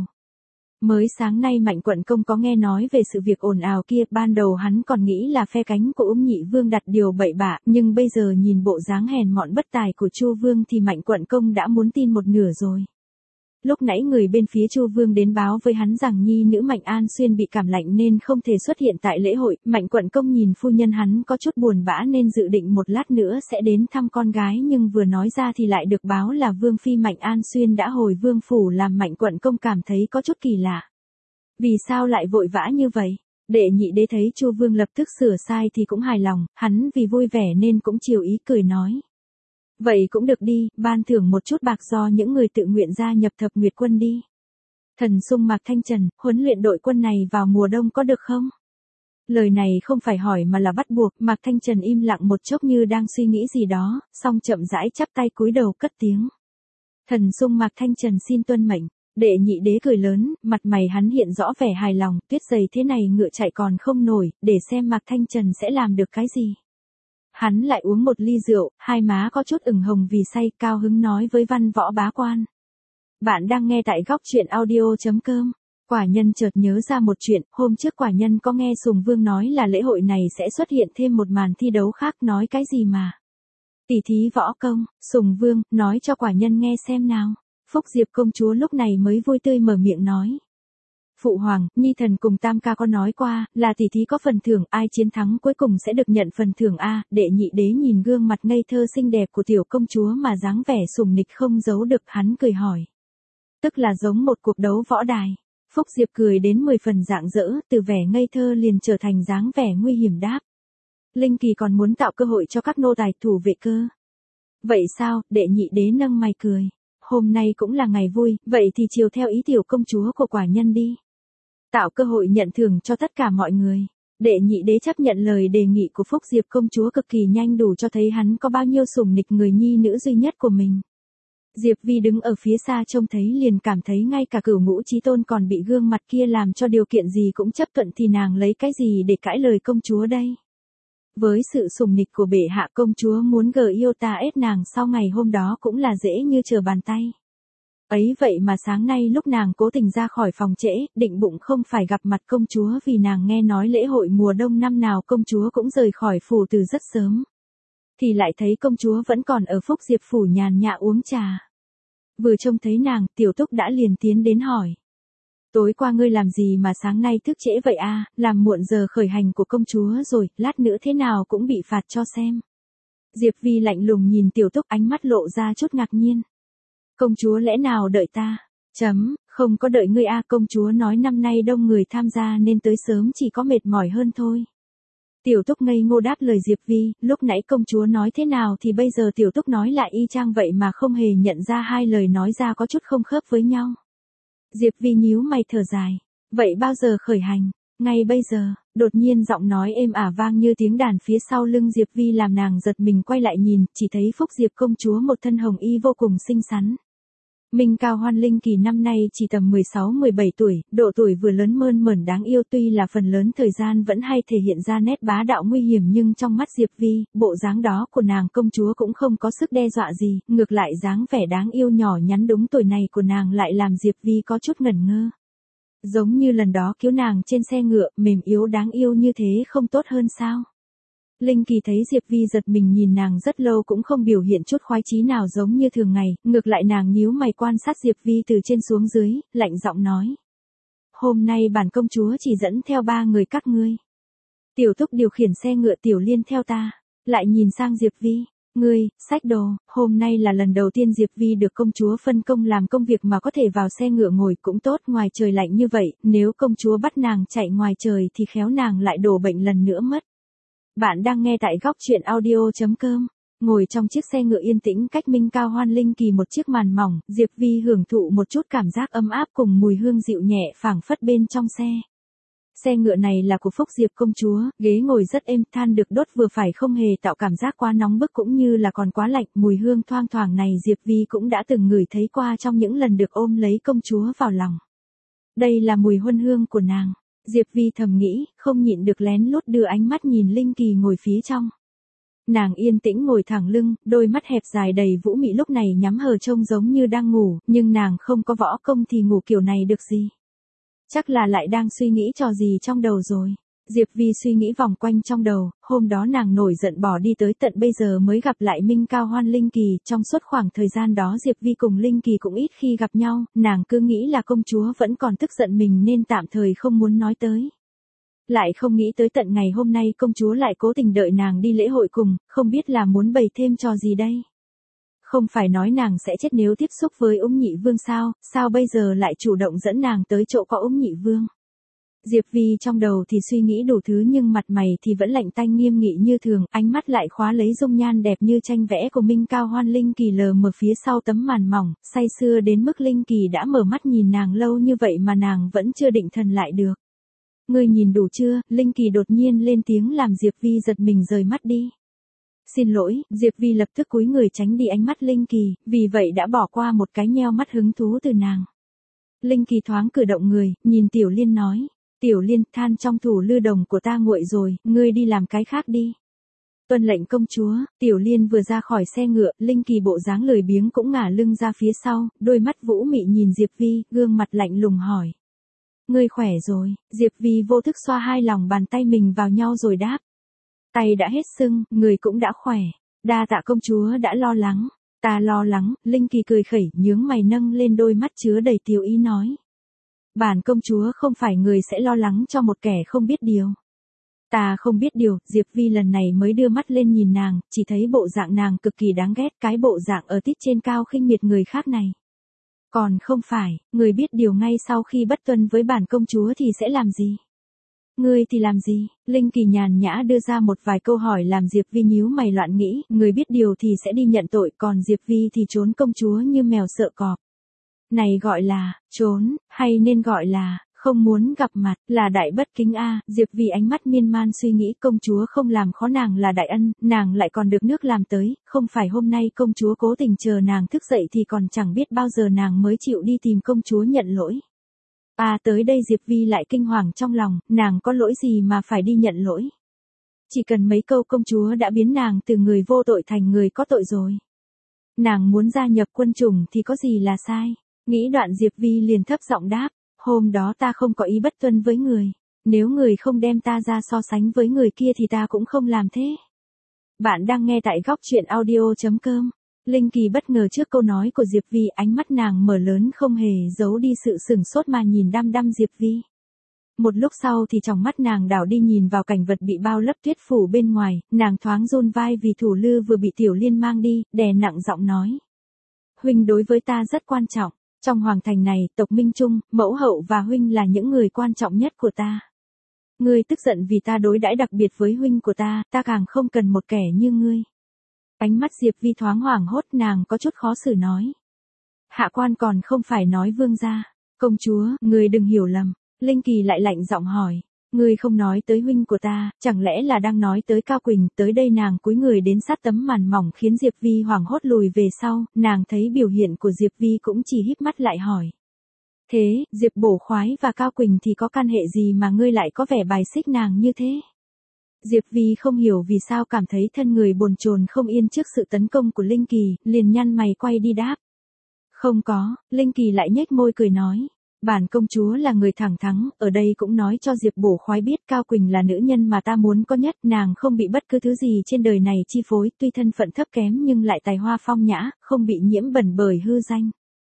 Mới sáng nay Mạnh Quận Công có nghe nói về sự việc ồn ào kia, ban đầu hắn còn nghĩ là phe cánh của Úng Nhị Vương đặt điều bậy bạ, nhưng bây giờ nhìn bộ dáng hèn mọn bất tài của Chu Vương thì Mạnh Quận Công đã muốn tin một nửa rồi. Lúc nãy người bên phía Chu Vương đến báo với hắn rằng nhi nữ Mạnh An Xuyên bị cảm lạnh nên không thể xuất hiện tại lễ hội, Mạnh Quận Công nhìn phu nhân hắn có chút buồn bã nên dự định một lát nữa sẽ đến thăm con gái nhưng vừa nói ra thì lại được báo là Vương Phi Mạnh An Xuyên đã hồi Vương Phủ làm Mạnh Quận Công cảm thấy có chút kỳ lạ. Vì sao lại vội vã như vậy? Đệ nhị đế thấy Chu Vương lập tức sửa sai thì cũng hài lòng, hắn vì vui vẻ nên cũng chiều ý cười nói. Vậy cũng được đi, ban thưởng một chút bạc do những người tự nguyện gia nhập thập nguyệt quân đi. Thần sung Mạc Thanh Trần, huấn luyện đội quân này vào mùa đông có được không? Lời này không phải hỏi mà là bắt buộc, Mạc Thanh Trần im lặng một chốc như đang suy nghĩ gì đó, xong chậm rãi chắp tay cúi đầu cất tiếng. Thần sung Mạc Thanh Trần xin tuân mệnh. Đệ nhị đế cười lớn, mặt mày hắn hiện rõ vẻ hài lòng, tuyết dày thế này ngựa chạy còn không nổi, để xem Mạc Thanh Trần sẽ làm được cái gì. Hắn lại uống một ly rượu, hai má có chút ửng hồng vì say, cao hứng nói với Văn Võ Bá Quan. Bạn đang nghe tại góc truyện audio.com. Quả nhân chợt nhớ ra một chuyện, hôm trước quả nhân có nghe Sùng Vương nói là lễ hội này sẽ xuất hiện thêm một màn thi đấu khác, nói cái gì mà. Tỷ thí võ công, Sùng Vương, nói cho quả nhân nghe xem nào. Phúc Diệp công chúa lúc này mới vui tươi mở miệng nói. Phụ hoàng, Nhi thần cùng Tam ca có nói qua, là tỷ thí có phần thưởng, ai chiến thắng cuối cùng sẽ được nhận phần thưởng a. Đệ nhị đế nhìn gương mặt ngây thơ xinh đẹp của tiểu công chúa mà dáng vẻ sùng nịch không giấu được, hắn cười hỏi. Tức là giống một cuộc đấu võ đài. Phúc Diệp cười đến mười phần rạng rỡ, từ vẻ ngây thơ liền trở thành dáng vẻ nguy hiểm đáp. Linh Kỳ còn muốn tạo cơ hội cho các nô tài thủ vệ cơ. Vậy sao, đệ nhị đế nâng mày cười. Hôm nay cũng là ngày vui, vậy thì chiều theo ý tiểu công chúa của quả nhân đi. Tạo cơ hội nhận thưởng cho tất cả mọi người. Đệ nhị đế chấp nhận lời đề nghị của Phúc Diệp công chúa cực kỳ nhanh, đủ cho thấy hắn có bao nhiêu sủng nịch người nhi nữ duy nhất của mình. Diệp Vi đứng ở phía xa trông thấy liền cảm thấy ngay cả Cửu Ngũ Chí Tôn còn bị gương mặt kia làm cho điều kiện gì cũng chấp thuận thì nàng lấy cái gì để cãi lời công chúa đây. Với sự sủng nịch của bệ hạ, công chúa muốn gờ yêu ta ép nàng sau ngày hôm đó cũng là dễ như trở bàn tay. Ấy vậy mà sáng nay lúc nàng cố tình ra khỏi phòng trễ, định bụng không phải gặp mặt công chúa vì nàng nghe nói lễ hội mùa đông năm nào công chúa cũng rời khỏi phủ từ rất sớm. Thì lại thấy công chúa vẫn còn ở Phúc Diệp phủ nhàn nhã uống trà. Vừa trông thấy nàng, Tiểu Túc đã liền tiến đến hỏi. Tối qua ngươi làm gì mà sáng nay thức trễ vậy a? Làm muộn giờ khởi hành của công chúa rồi, lát nữa thế nào cũng bị phạt cho xem. Diệp Vi lạnh lùng nhìn Tiểu Túc, ánh mắt lộ ra chút ngạc nhiên. Công chúa lẽ nào đợi ta? Chấm, không có đợi ngươi a, công chúa nói năm nay đông người tham gia nên tới sớm chỉ có mệt mỏi hơn thôi. Tiểu Túc ngây ngô đáp lời Diệp Vi, lúc nãy công chúa nói thế nào thì bây giờ Tiểu Túc nói lại y chang vậy mà không hề nhận ra hai lời nói ra có chút không khớp với nhau. Diệp Vi nhíu mày thở dài. Vậy bao giờ khởi hành? Ngay bây giờ, đột nhiên giọng nói êm ả vang như tiếng đàn phía sau lưng Diệp Vi làm nàng giật mình quay lại nhìn, chỉ thấy Phúc Diệp công chúa một thân hồng y vô cùng xinh xắn. Minh Cao Hoan Linh Kỳ năm nay chỉ tầm mười sáu mười bảy tuổi, độ tuổi vừa lớn mơn mởn đáng yêu, tuy là phần lớn thời gian vẫn hay thể hiện ra nét bá đạo nguy hiểm nhưng trong mắt Diệp Vi, bộ dáng đó của nàng công chúa cũng không có sức đe dọa gì, ngược lại dáng vẻ đáng yêu nhỏ nhắn đúng tuổi này của nàng lại làm Diệp Vi có chút ngẩn ngơ. Giống như lần đó cứu nàng trên xe ngựa, mềm yếu đáng yêu như thế không tốt hơn sao? Linh Kỳ thấy Diệp Vi giật mình nhìn nàng rất lâu cũng không biểu hiện chút khoái chí nào giống như thường ngày, ngược lại nàng nhíu mày quan sát Diệp Vi từ trên xuống dưới, lạnh giọng nói. Hôm nay bản công chúa chỉ dẫn theo ba người các ngươi. Tiểu Túc điều khiển xe ngựa, Tiểu Liên theo ta. Lại nhìn sang Diệp Vi. Ngươi, xách đồ, hôm nay là lần đầu tiên Diệp Vi được công chúa phân công làm công việc mà có thể vào xe ngựa ngồi cũng tốt, ngoài trời lạnh như vậy, nếu công chúa bắt nàng chạy ngoài trời thì khéo nàng lại đổ bệnh lần nữa mất. Bạn đang nghe tại góc truyện audio.com. Ngồi trong chiếc xe ngựa yên tĩnh cách Minh Cao Hoan Linh Kỳ một chiếc màn mỏng, Diệp Vi hưởng thụ một chút cảm giác ấm áp cùng mùi hương dịu nhẹ phảng phất bên trong xe. Xe ngựa này là của Phúc Diệp công chúa, ghế ngồi rất êm, than được đốt vừa phải không hề tạo cảm giác quá nóng bức cũng như là còn quá lạnh, mùi hương thoang thoảng này Diệp Vi cũng đã từng ngửi thấy qua trong những lần được ôm lấy công chúa vào lòng. Đây là mùi huân hương của nàng. Diệp Vi thầm nghĩ, không nhịn được lén lút đưa ánh mắt nhìn Linh Kỳ ngồi phía trong. Nàng yên tĩnh ngồi thẳng lưng, đôi mắt hẹp dài đầy vũ mị lúc này nhắm hờ trông giống như đang ngủ, nhưng nàng không có võ công thì ngủ kiểu này được gì. Chắc là lại đang suy nghĩ trò gì trong đầu rồi. Diệp Vi suy nghĩ vòng quanh trong đầu, hôm đó nàng nổi giận bỏ đi tới tận bây giờ mới gặp lại Minh Cao Hoan Linh Kỳ, trong suốt khoảng thời gian đó Diệp Vi cùng Linh Kỳ cũng ít khi gặp nhau, nàng cứ nghĩ là công chúa vẫn còn tức giận mình nên tạm thời không muốn nói tới. Lại không nghĩ tới tận ngày hôm nay công chúa lại cố tình đợi nàng đi lễ hội cùng, không biết là muốn bày thêm trò gì đây. Không phải nói nàng sẽ chết nếu tiếp xúc với Úng Nhị Vương sao, sao bây giờ lại chủ động dẫn nàng tới chỗ có Úng Nhị Vương. Diệp Vi trong đầu thì suy nghĩ đủ thứ nhưng mặt mày thì vẫn lạnh tanh nghiêm nghị như thường, ánh mắt lại khóa lấy dung nhan đẹp như tranh vẽ của Minh Cao Hoan. Linh Kỳ lờ mờ phía sau tấm màn mỏng, say sưa đến mức Linh Kỳ đã mở mắt nhìn nàng lâu như vậy mà nàng vẫn chưa định thần lại được. Ngươi nhìn đủ chưa? Linh Kỳ đột nhiên lên tiếng làm Diệp Vi giật mình rời mắt đi. Xin lỗi, Diệp Vi lập tức cúi người tránh đi ánh mắt Linh Kỳ, vì vậy đã bỏ qua một cái nheo mắt hứng thú từ nàng. Linh Kỳ thoáng cử động người, nhìn Tiểu Liên nói. Tiểu Liên, than trong thủ lư đồng của ta nguội rồi, ngươi đi làm cái khác đi. Tuân lệnh công chúa. Tiểu Liên vừa ra khỏi xe ngựa, Linh Kỳ bộ dáng lười biếng cũng ngả lưng ra phía sau, đôi mắt vũ mị nhìn Diệp Vi, gương mặt lạnh lùng hỏi. Ngươi khỏe rồi? Diệp Vi vô thức xoa hai lòng bàn tay mình vào nhau rồi đáp. Tay đã hết sưng, người cũng đã khỏe. Đa tạ công chúa đã lo lắng. Ta lo lắng. Linh Kỳ cười khẩy, nhướng mày nâng lên đôi mắt chứa đầy tiểu ý nói. Bản công chúa không phải người sẽ lo lắng cho một kẻ không biết điều. Ta không biết điều. Diệp Vi lần này mới đưa mắt lên nhìn nàng, chỉ thấy bộ dạng nàng cực kỳ đáng ghét, cái bộ dạng ở tít trên cao khinh miệt người khác này. Còn không phải, người biết điều ngay sau khi bất tuân với bản công chúa thì sẽ làm gì? Ngươi thì làm gì? Linh Kỳ nhàn nhã đưa ra một vài câu hỏi làm Diệp Vi nhíu mày loạn nghĩ, người biết điều thì sẽ đi nhận tội, còn Diệp Vi thì trốn công chúa như mèo sợ cọp. Này gọi là, trốn, hay nên gọi là, không muốn gặp mặt, là đại bất kính a. Diệp Vi ánh mắt miên man suy nghĩ, công chúa không làm khó nàng là đại ân, nàng lại còn được nước làm tới, không phải hôm nay công chúa cố tình chờ nàng thức dậy thì còn chẳng biết bao giờ nàng mới chịu đi tìm công chúa nhận lỗi. À tới đây Diệp Vi lại kinh hoàng trong lòng, nàng có lỗi gì mà phải đi nhận lỗi. Chỉ cần mấy câu công chúa đã biến nàng từ người vô tội thành người có tội rồi. Nàng muốn gia nhập quân chủng thì có gì là sai. Nghĩ đoạn Diệp Vi liền thấp giọng đáp, hôm đó ta không có ý bất tuân với người. Nếu người không đem ta ra so sánh với người kia thì ta cũng không làm thế. Bạn đang nghe tại góc truyện audio chấm com. Linh Kỳ bất ngờ trước câu nói của Diệp Vi, ánh mắt nàng mở lớn không hề giấu đi sự sửng sốt mà nhìn đăm đăm Diệp Vi. Một lúc sau thì trong mắt nàng đảo đi nhìn vào cảnh vật bị bao lấp tuyết phủ bên ngoài, nàng thoáng run vai vì thủ lư vừa bị Tiểu Liên mang đi, đè nặng giọng nói. Huynh đối với ta rất quan trọng, trong hoàng thành này, tộc Minh Trung, mẫu hậu và huynh là những người quan trọng nhất của ta. Ngươi tức giận vì ta đối đãi đặc biệt với huynh của ta, ta càng không cần một kẻ như ngươi. Ánh mắt Diệp Vi thoáng hoảng hốt, nàng có chút khó xử nói. Hạ quan còn không phải nói vương gia. Công chúa, ngươi đừng hiểu lầm. Linh Kỳ lại lạnh giọng hỏi. Ngươi không nói tới huynh của ta, chẳng lẽ là đang nói tới Cao Quỳnh? Tới đây nàng cúi người đến sát tấm màn mỏng khiến Diệp Vi hoảng hốt lùi về sau, nàng thấy biểu hiện của Diệp Vi cũng chỉ híp mắt lại hỏi. Thế, Diệp Bổ Khoái và Cao Quỳnh thì có can hệ gì mà ngươi lại có vẻ bài xích nàng như thế? Diệp Vi không hiểu vì sao cảm thấy thân người bồn chồn không yên trước sự tấn công của Linh Kỳ, liền nhăn mày quay đi đáp. Không có. Linh Kỳ lại nhếch môi cười nói. Bản công chúa là người thẳng thắn, ở đây cũng nói cho Diệp Bổ Khoái biết Cao Quỳnh là nữ nhân mà ta muốn có nhất, nàng không bị bất cứ thứ gì trên đời này chi phối, tuy thân phận thấp kém nhưng lại tài hoa phong nhã, không bị nhiễm bẩn bởi hư danh.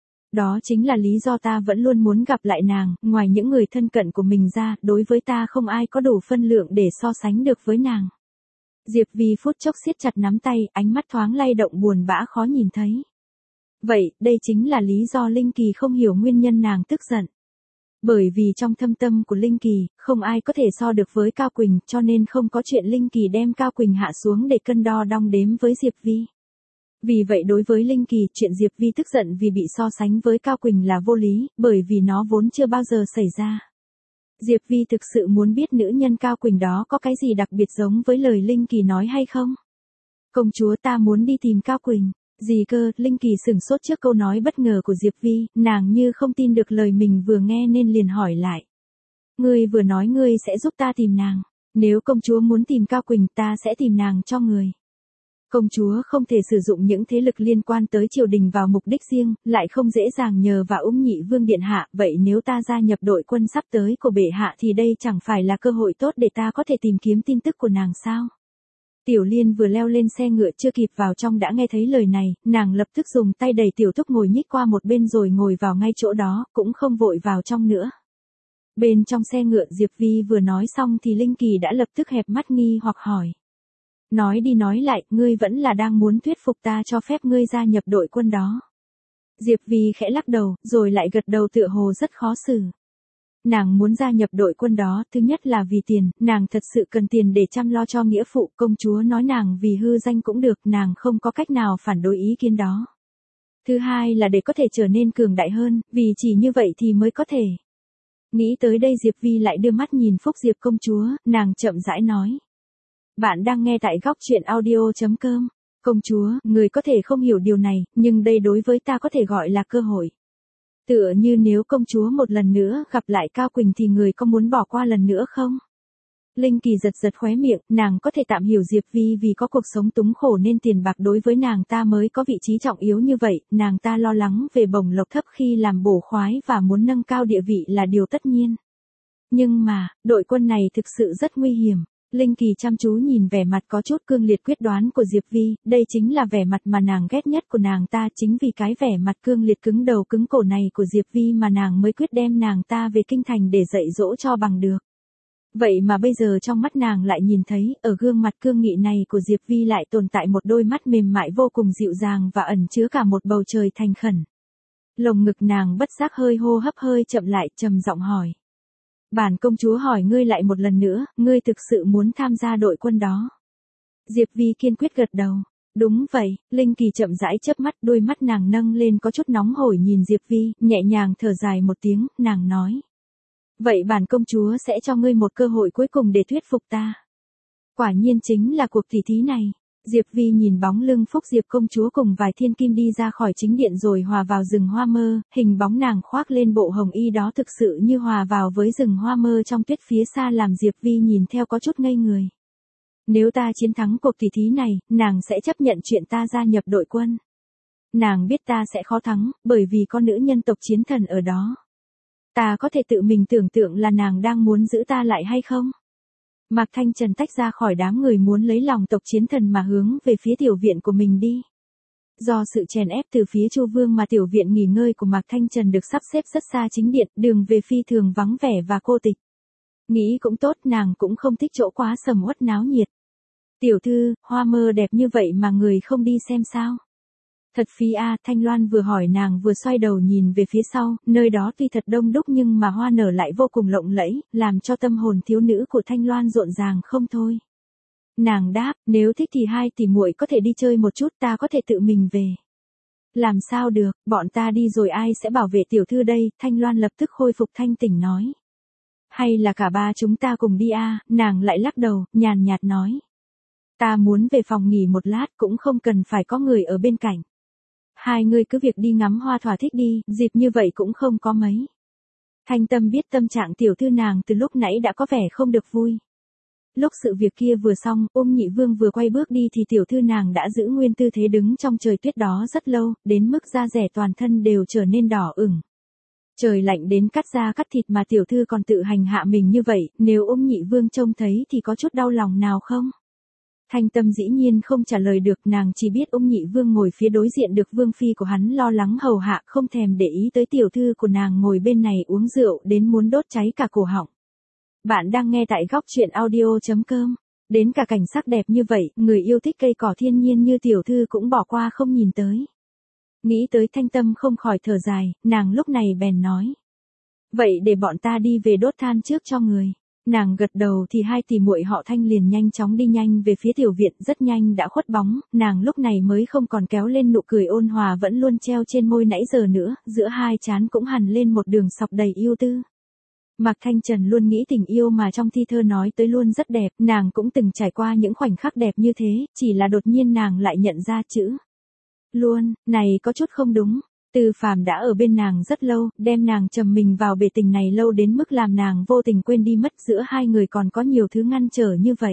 Đó chính là lý do ta vẫn luôn muốn gặp lại nàng, ngoài những người thân cận của mình ra, đối với ta không ai có đủ phân lượng để so sánh được với nàng. Diệp Vi phút chốc siết chặt nắm tay, ánh mắt thoáng lay động buồn bã khó nhìn thấy. Vậy, đây chính là lý do Linh Kỳ không hiểu nguyên nhân nàng tức giận. Bởi vì trong thâm tâm của Linh Kỳ, không ai có thể so được với Cao Quỳnh, cho nên không có chuyện Linh Kỳ đem Cao Quỳnh hạ xuống để cân đo đong đếm với Diệp Vi. Vì vậy đối với Linh Kỳ, chuyện Diệp Vi tức giận vì bị so sánh với Cao Quỳnh là vô lý, bởi vì nó vốn chưa bao giờ xảy ra. Diệp Vi thực sự muốn biết nữ nhân Cao Quỳnh đó có cái gì đặc biệt giống với lời Linh Kỳ nói hay không? Công chúa, ta muốn đi tìm Cao Quỳnh. Gì cơ? Linh Kỳ sửng sốt trước câu nói bất ngờ của Diệp Vi, nàng như không tin được lời mình vừa nghe nên liền hỏi lại. Ngươi vừa nói ngươi sẽ giúp ta tìm nàng. Nếu công chúa muốn tìm Cao Quỳnh, ta sẽ tìm nàng cho người. Công chúa không thể sử dụng những thế lực liên quan tới triều đình vào mục đích riêng, lại không dễ dàng nhờ vào Ung Nhị Vương điện hạ, vậy nếu ta gia nhập đội quân sắp tới của bệ hạ thì đây chẳng phải là cơ hội tốt để ta có thể tìm kiếm tin tức của nàng sao? Tiểu Liên vừa leo lên xe ngựa chưa kịp vào trong đã nghe thấy lời này, nàng lập tức dùng tay đẩy Tiểu Thúc ngồi nhích qua một bên rồi ngồi vào ngay chỗ đó, cũng không vội vào trong nữa. Bên trong xe ngựa Diệp Vi vừa nói xong thì Linh Kỳ đã lập tức hẹp mắt nghi hoặc hỏi. Nói đi nói lại, ngươi vẫn là đang muốn thuyết phục ta cho phép ngươi gia nhập đội quân đó. Diệp Vi khẽ lắc đầu, rồi lại gật đầu tựa hồ rất khó xử. nàng muốn gia nhập đội quân đó, thứ nhất là vì tiền, nàng thật sự cần tiền để chăm lo cho nghĩa phụ, công chúa nói nàng vì hư danh cũng được, nàng không có cách nào phản đối ý kiến đó. Thứ hai là để có thể trở nên cường đại hơn, vì chỉ như vậy thì mới có thể. Nghĩ tới đây Diệp Vi lại đưa mắt nhìn Phúc Diệp công chúa, nàng chậm rãi nói. Bạn đang nghe tại góc truyện audio.com. Công chúa, người có thể không hiểu điều này, nhưng đây đối với ta có thể gọi là cơ hội. Tựa như nếu công chúa một lần nữa gặp lại Cao Quỳnh thì người có muốn bỏ qua lần nữa không? Linh Kỳ giật giật khóe miệng, nàng có thể tạm hiểu Diệp Vi vì có cuộc sống túng khổ nên tiền bạc đối với nàng ta mới có vị trí trọng yếu như vậy, nàng ta lo lắng về bổng lộc thấp khi làm bổ khoái và muốn nâng cao địa vị là điều tất nhiên. Nhưng mà, đội quân này thực sự rất nguy hiểm. Linh Kỳ chăm chú nhìn vẻ mặt có chút cương liệt quyết đoán của Diệp Vi, đây chính là vẻ mặt mà nàng ghét nhất của nàng ta, chính vì cái vẻ mặt cương liệt cứng đầu cứng cổ này của Diệp Vi mà nàng mới quyết đem nàng ta về kinh thành để dạy dỗ cho bằng được. Vậy mà bây giờ trong mắt nàng lại nhìn thấy, ở gương mặt cương nghị này của Diệp Vi lại tồn tại một đôi mắt mềm mại vô cùng dịu dàng và ẩn chứa cả một bầu trời thành khẩn. Lồng ngực nàng bất giác hơi hô hấp hơi chậm lại, trầm giọng hỏi. Bản công chúa hỏi ngươi lại một lần nữa, ngươi thực sự muốn tham gia đội quân đó? Diệp Vi kiên quyết gật đầu. Đúng vậy, Linh Kỳ chậm rãi chớp mắt, đôi mắt nàng nâng lên có chút nóng hổi nhìn Diệp Vi, nhẹ nhàng thở dài một tiếng, nàng nói. Vậy bản công chúa sẽ cho ngươi một cơ hội cuối cùng để thuyết phục ta. Quả nhiên chính là cuộc tỷ thí này. Diệp Vi nhìn bóng lưng Phúc Diệp công chúa cùng vài thiên kim đi ra khỏi chính điện rồi hòa vào rừng hoa mơ, hình bóng nàng khoác lên bộ hồng y đó thực sự như hòa vào với rừng hoa mơ trong tuyết phía xa làm Diệp Vi nhìn theo có chút ngây người. Nếu ta chiến thắng cuộc tỷ thí này, nàng sẽ chấp nhận chuyện ta gia nhập đội quân. Nàng biết ta sẽ khó thắng, bởi vì có nữ nhân tộc chiến thần ở đó. Ta có thể tự mình tưởng tượng là nàng đang muốn giữ ta lại hay không? Mạc Thanh Trần tách ra khỏi đám người muốn lấy lòng tộc chiến thần mà hướng về phía tiểu viện của mình đi. Do sự chèn ép từ phía Chu Vương mà tiểu viện nghỉ ngơi của Mạc Thanh Trần được sắp xếp rất xa chính điện, đường về phi thường vắng vẻ và cô tịch. Nghĩ cũng tốt, nàng cũng không thích chỗ quá sầm uất náo nhiệt. Tiểu thư, hoa mơ đẹp như vậy mà người không đi xem sao? Thật phí a, Thanh Loan vừa hỏi nàng vừa xoay đầu nhìn về phía sau, nơi đó tuy thật đông đúc nhưng mà hoa nở lại vô cùng lộng lẫy, làm cho tâm hồn thiếu nữ của Thanh Loan rộn ràng không thôi. Nàng đáp, nếu thích thì hai tỷ muội có thể đi chơi một chút, ta có thể tự mình về. Làm sao được, bọn ta đi rồi ai sẽ bảo vệ tiểu thư đây, Thanh Loan lập tức khôi phục thanh tỉnh nói. Hay là cả ba chúng ta cùng đi a, nàng lại lắc đầu, nhàn nhạt nói. Ta muốn về phòng nghỉ một lát cũng không cần phải có người ở bên cạnh. Hai người cứ việc đi ngắm hoa thỏa thích đi, dịp như vậy cũng không có mấy. Thanh Tâm biết tâm trạng tiểu thư nàng từ lúc nãy đã có vẻ không được vui. Lúc sự việc kia vừa xong, Ung Nhị Vương vừa quay bước đi thì tiểu thư nàng đã giữ nguyên tư thế đứng trong trời tuyết đó rất lâu, đến mức da rẻ toàn thân đều trở nên đỏ ửng. Trời lạnh đến cắt da cắt thịt mà tiểu thư còn tự hành hạ mình như vậy, nếu Ung Nhị Vương trông thấy thì có chút đau lòng nào không? Thanh Tâm dĩ nhiên không trả lời được, nàng chỉ biết Ung Nhị Vương ngồi phía đối diện được vương phi của hắn lo lắng hầu hạ, không thèm để ý tới tiểu thư của nàng ngồi bên này uống rượu đến muốn đốt cháy cả cổ họng. Bạn đang nghe tại góc truyện audio.com. Đến cả cảnh sắc đẹp như vậy, người yêu thích cây cỏ thiên nhiên như tiểu thư cũng bỏ qua không nhìn tới. Nghĩ tới Thanh Tâm không khỏi thở dài, nàng lúc này bèn nói. Vậy để bọn ta đi về đốt than trước cho người. Nàng gật đầu thì hai tỷ muội họ Thanh liền nhanh chóng đi nhanh về phía tiểu viện, rất nhanh đã khuất bóng, nàng lúc này mới không còn kéo lên nụ cười ôn hòa vẫn luôn treo trên môi nãy giờ nữa, giữa hai trán cũng hằn lên một đường sọc đầy yêu tư. Mạc Thanh Trần luôn nghĩ tình yêu mà trong thi thơ nói tới luôn rất đẹp, nàng cũng từng trải qua những khoảnh khắc đẹp như thế, chỉ là đột nhiên nàng lại nhận ra chữ luôn, này có chút không đúng. Tư Phàm đã ở bên nàng rất lâu, đem nàng trầm mình vào bể tình này lâu đến mức làm nàng vô tình quên đi mất giữa hai người còn có nhiều thứ ngăn trở như vậy.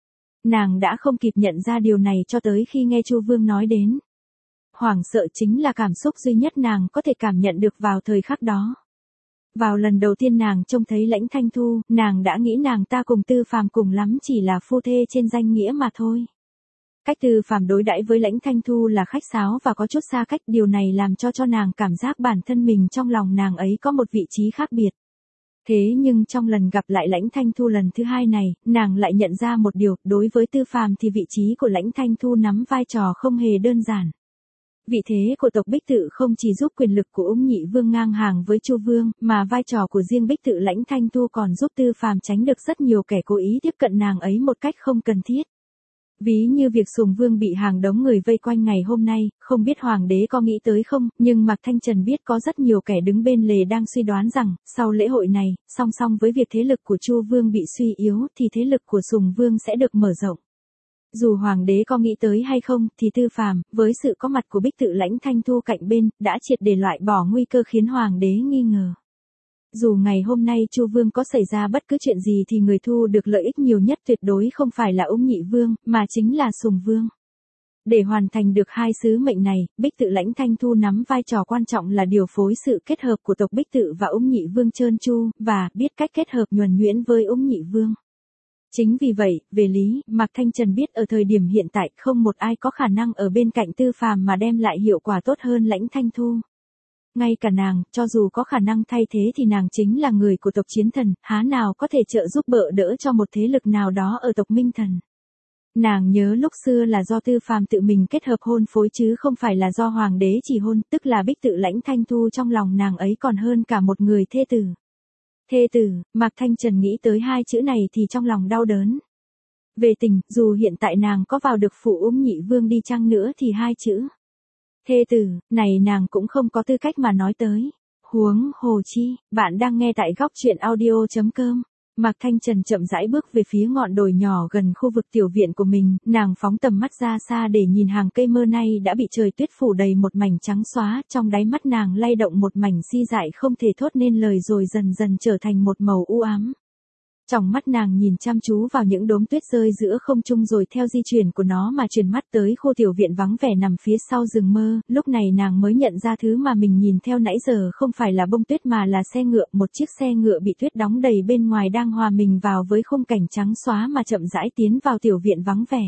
Nàng đã không kịp nhận ra điều này cho tới khi nghe Chu Vương nói đến. Hoảng sợ chính là cảm xúc duy nhất nàng có thể cảm nhận được vào thời khắc đó. Vào lần đầu tiên nàng trông thấy Lãnh Thanh Thu, nàng đã nghĩ nàng ta cùng Tư Phàm cùng lắm chỉ là phu thê trên danh nghĩa mà thôi. Cách Tư Phàm đối đãi với Lãnh Thanh Thu là khách sáo và có chút xa cách, điều này làm cho cho nàng cảm giác bản thân mình trong lòng nàng ấy có một vị trí khác biệt. Thế nhưng trong lần gặp lại Lãnh Thanh Thu lần thứ hai này, nàng lại nhận ra một điều, đối với Tư Phàm thì vị trí của Lãnh Thanh Thu nắm vai trò không hề đơn giản. Vị thế của tộc Bích Tự không chỉ giúp quyền lực của Úng Nhị Vương ngang hàng với Chu Vương, mà vai trò của riêng Bích Tự Lãnh Thanh Thu còn giúp Tư Phàm tránh được rất nhiều kẻ cố ý tiếp cận nàng ấy một cách không cần thiết. Ví như việc Sùng Vương bị hàng đống người vây quanh ngày hôm nay, không biết hoàng đế có nghĩ tới không, nhưng Mạc Thanh Trần biết có rất nhiều kẻ đứng bên lề đang suy đoán rằng, sau lễ hội này, song song với việc thế lực của Chu Vương bị suy yếu thì thế lực của Sùng Vương sẽ được mở rộng. Dù hoàng đế có nghĩ tới hay không, thì Tư Phàm, với sự có mặt của Bích Tự Lãnh Thanh Thu cạnh bên, đã triệt để loại bỏ nguy cơ khiến hoàng đế nghi ngờ. Dù ngày hôm nay Chu Vương có xảy ra bất cứ chuyện gì thì người thu được lợi ích nhiều nhất tuyệt đối không phải là Úng Nhị Vương, mà chính là Sùng Vương. Để hoàn thành được hai sứ mệnh này, Bích Tự Lãnh Thanh Thu nắm vai trò quan trọng là điều phối sự kết hợp của tộc Bích Tự và Úng Nhị Vương trơn tru, và biết cách kết hợp nhuần nhuyễn với Úng Nhị Vương. Chính vì vậy, về lý, Mạc Thanh Trần biết ở thời điểm hiện tại không một ai có khả năng ở bên cạnh Tư Phàm mà đem lại hiệu quả tốt hơn Lãnh Thanh Thu. Ngay cả nàng, cho dù có khả năng thay thế thì nàng chính là người của tộc Chiến Thần, há nào có thể trợ giúp bợ đỡ cho một thế lực nào đó ở tộc Minh Thần. Nàng nhớ lúc xưa là do Tư Phàm tự mình kết hợp hôn phối chứ không phải là do hoàng đế chỉ hôn, tức là Bích Tự Lãnh Thanh Thu trong lòng nàng ấy còn hơn cả một người thê tử. Thê tử, Mạc Thanh Trần nghĩ tới hai chữ này thì trong lòng đau đớn. Về tình, dù hiện tại nàng có vào được phủ Úng Nhị Vương đi chăng nữa thì hai chữ thê tử, này nàng cũng không có tư cách mà nói tới. Huống hồ chi, bạn đang nghe tại góc truyện audio chấm com. Mạc Thanh Trần chậm rãi bước về phía ngọn đồi nhỏ gần khu vực tiểu viện của mình, nàng phóng tầm mắt ra xa để nhìn hàng cây mơ nay đã bị trời tuyết phủ đầy một mảnh trắng xóa, trong đáy mắt nàng lay động một mảnh si dại không thể thốt nên lời rồi dần dần trở thành một màu u ám. Trong mắt nàng nhìn chăm chú vào những đốm tuyết rơi giữa không trung rồi theo di chuyển của nó mà chuyển mắt tới khu tiểu viện vắng vẻ nằm phía sau rừng mơ, lúc này nàng mới nhận ra thứ mà mình nhìn theo nãy giờ không phải là bông tuyết mà là xe ngựa, một chiếc xe ngựa bị tuyết đóng đầy bên ngoài đang hòa mình vào với khung cảnh trắng xóa mà chậm rãi tiến vào tiểu viện vắng vẻ.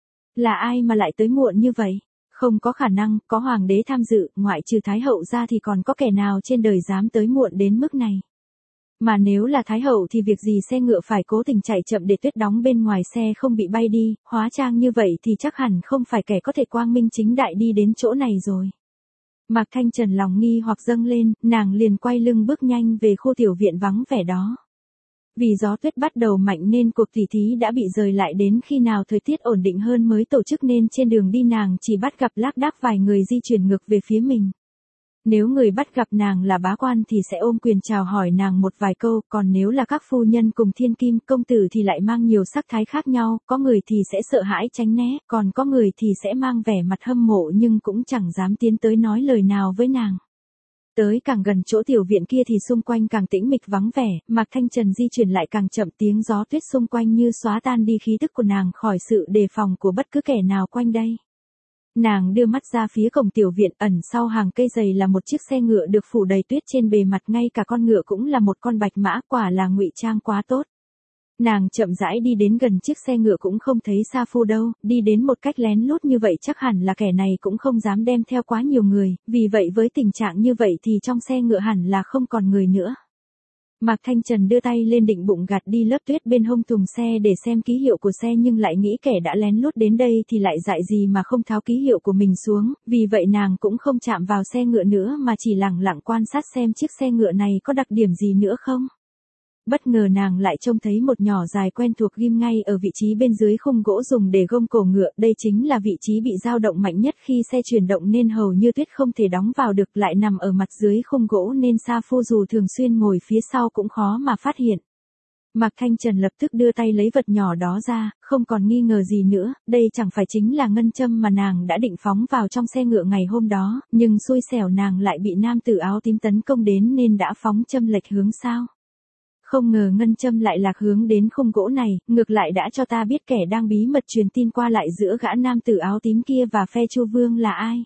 Là ai mà lại tới muộn như vậy? Không có khả năng, có hoàng đế tham dự, ngoại trừ Thái Hậu ra thì còn có kẻ nào trên đời dám tới muộn đến mức này. Mà nếu là Thái Hậu thì việc gì xe ngựa phải cố tình chạy chậm để tuyết đóng bên ngoài xe không bị bay đi, hóa trang như vậy thì chắc hẳn không phải kẻ có thể quang minh chính đại đi đến chỗ này rồi. Mạc Thanh Trần lòng nghi hoặc dâng lên, nàng liền quay lưng bước nhanh về khu tiểu viện vắng vẻ đó. Vì gió tuyết bắt đầu mạnh nên cuộc tỉ thí đã bị rời lại đến khi nào thời tiết ổn định hơn mới tổ chức, nên trên đường đi nàng chỉ bắt gặp lác đác vài người di chuyển ngược về phía mình. Nếu người bắt gặp nàng là bá quan thì sẽ ôm quyền chào hỏi nàng một vài câu, còn nếu là các phu nhân cùng thiên kim công tử thì lại mang nhiều sắc thái khác nhau, có người thì sẽ sợ hãi tránh né, còn có người thì sẽ mang vẻ mặt hâm mộ nhưng cũng chẳng dám tiến tới nói lời nào với nàng. Tới càng gần chỗ tiểu viện kia thì xung quanh càng tĩnh mịch vắng vẻ, Mạc Thanh Trần di chuyển lại càng chậm, tiếng gió tuyết xung quanh như xóa tan đi khí tức của nàng khỏi sự đề phòng của bất cứ kẻ nào quanh đây. Nàng đưa mắt ra phía cổng tiểu viện, ẩn sau hàng cây dày là một chiếc xe ngựa được phủ đầy tuyết trên bề mặt, ngay cả con ngựa cũng là một con bạch mã, quả là ngụy trang quá tốt. Nàng chậm rãi đi đến gần chiếc xe ngựa cũng không thấy Sa Phu đâu, đi đến một cách lén lút như vậy chắc hẳn là kẻ này cũng không dám đem theo quá nhiều người, vì vậy với tình trạng như vậy thì trong xe ngựa hẳn là không còn người nữa. Mạc Thanh Trần đưa tay lên định bụng gạt đi lớp tuyết bên hông thùng xe để xem ký hiệu của xe, nhưng lại nghĩ kẻ đã lén lút đến đây thì lại dại gì mà không tháo ký hiệu của mình xuống, vì vậy nàng cũng không chạm vào xe ngựa nữa mà chỉ lẳng lặng quan sát xem chiếc xe ngựa này có đặc điểm gì nữa không. Bất ngờ nàng lại trông thấy một nhỏ dài quen thuộc ghim ngay ở vị trí bên dưới khung gỗ dùng để gông cổ ngựa, đây chính là vị trí bị dao động mạnh nhất khi xe chuyển động nên hầu như tuyết không thể đóng vào được, lại nằm ở mặt dưới khung gỗ nên Sa Phu dù thường xuyên ngồi phía sau cũng khó mà phát hiện. Mạc Thanh Trần lập tức đưa tay lấy vật nhỏ đó ra, không còn nghi ngờ gì nữa, đây chẳng phải chính là ngân châm mà nàng đã định phóng vào trong xe ngựa ngày hôm đó, nhưng xui xẻo nàng lại bị nam tử áo tím tấn công đến nên đã phóng châm lệch hướng sao. Không ngờ ngân châm lại lạc hướng đến khung gỗ này, ngược lại đã cho ta biết kẻ đang bí mật truyền tin qua lại giữa gã nam tử áo tím kia và phe Chu Vương là ai.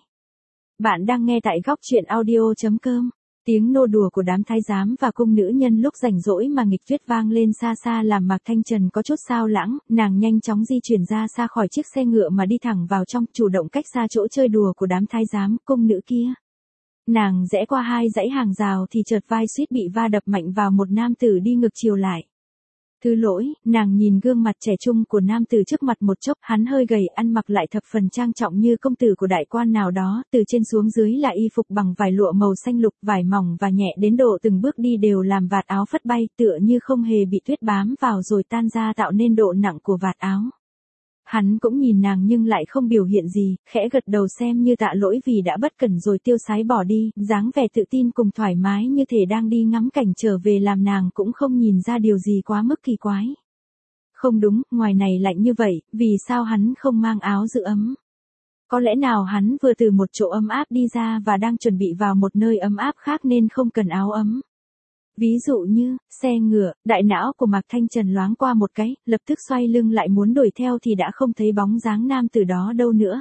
Bạn đang nghe tại góc truyện audio chấm com. Tiếng nô đùa của đám thái giám và cung nữ nhân lúc rảnh rỗi mà nghịch tuyết vang lên xa xa làm Mạc Thanh Trần có chút sao lãng, nàng nhanh chóng di chuyển ra xa khỏi chiếc xe ngựa mà đi thẳng vào trong, chủ động cách xa chỗ chơi đùa của đám thái giám, cung nữ kia. Nàng rẽ qua hai dãy hàng rào thì chợt vai suýt bị va đập mạnh vào một nam tử đi ngược chiều lại. Thứ lỗi, nàng nhìn gương mặt trẻ trung của nam tử trước mặt một chốc, hắn hơi gầy, ăn mặc lại thập phần trang trọng như công tử của đại quan nào đó, từ trên xuống dưới là y phục bằng vải lụa màu xanh lục, vải mỏng và nhẹ đến độ từng bước đi đều làm vạt áo phất bay, tựa như không hề bị tuyết bám vào rồi tan ra tạo nên độ nặng của vạt áo. Hắn cũng nhìn nàng nhưng lại không biểu hiện gì, khẽ gật đầu xem như tạ lỗi vì đã bất cẩn rồi tiêu sái bỏ đi, dáng vẻ tự tin cùng thoải mái như thể đang đi ngắm cảnh trở về làm nàng cũng không nhìn ra điều gì quá mức kỳ quái. Không đúng, ngoài này lạnh như vậy, vì sao hắn không mang áo giữ ấm? Có lẽ nào hắn vừa từ một chỗ ấm áp đi ra và đang chuẩn bị vào một nơi ấm áp khác nên không cần áo ấm? Ví dụ như, xe ngựa, đại não của Mạc Thanh Trần loáng qua một cái, lập tức xoay lưng lại muốn đuổi theo thì đã không thấy bóng dáng nam từ đó đâu nữa.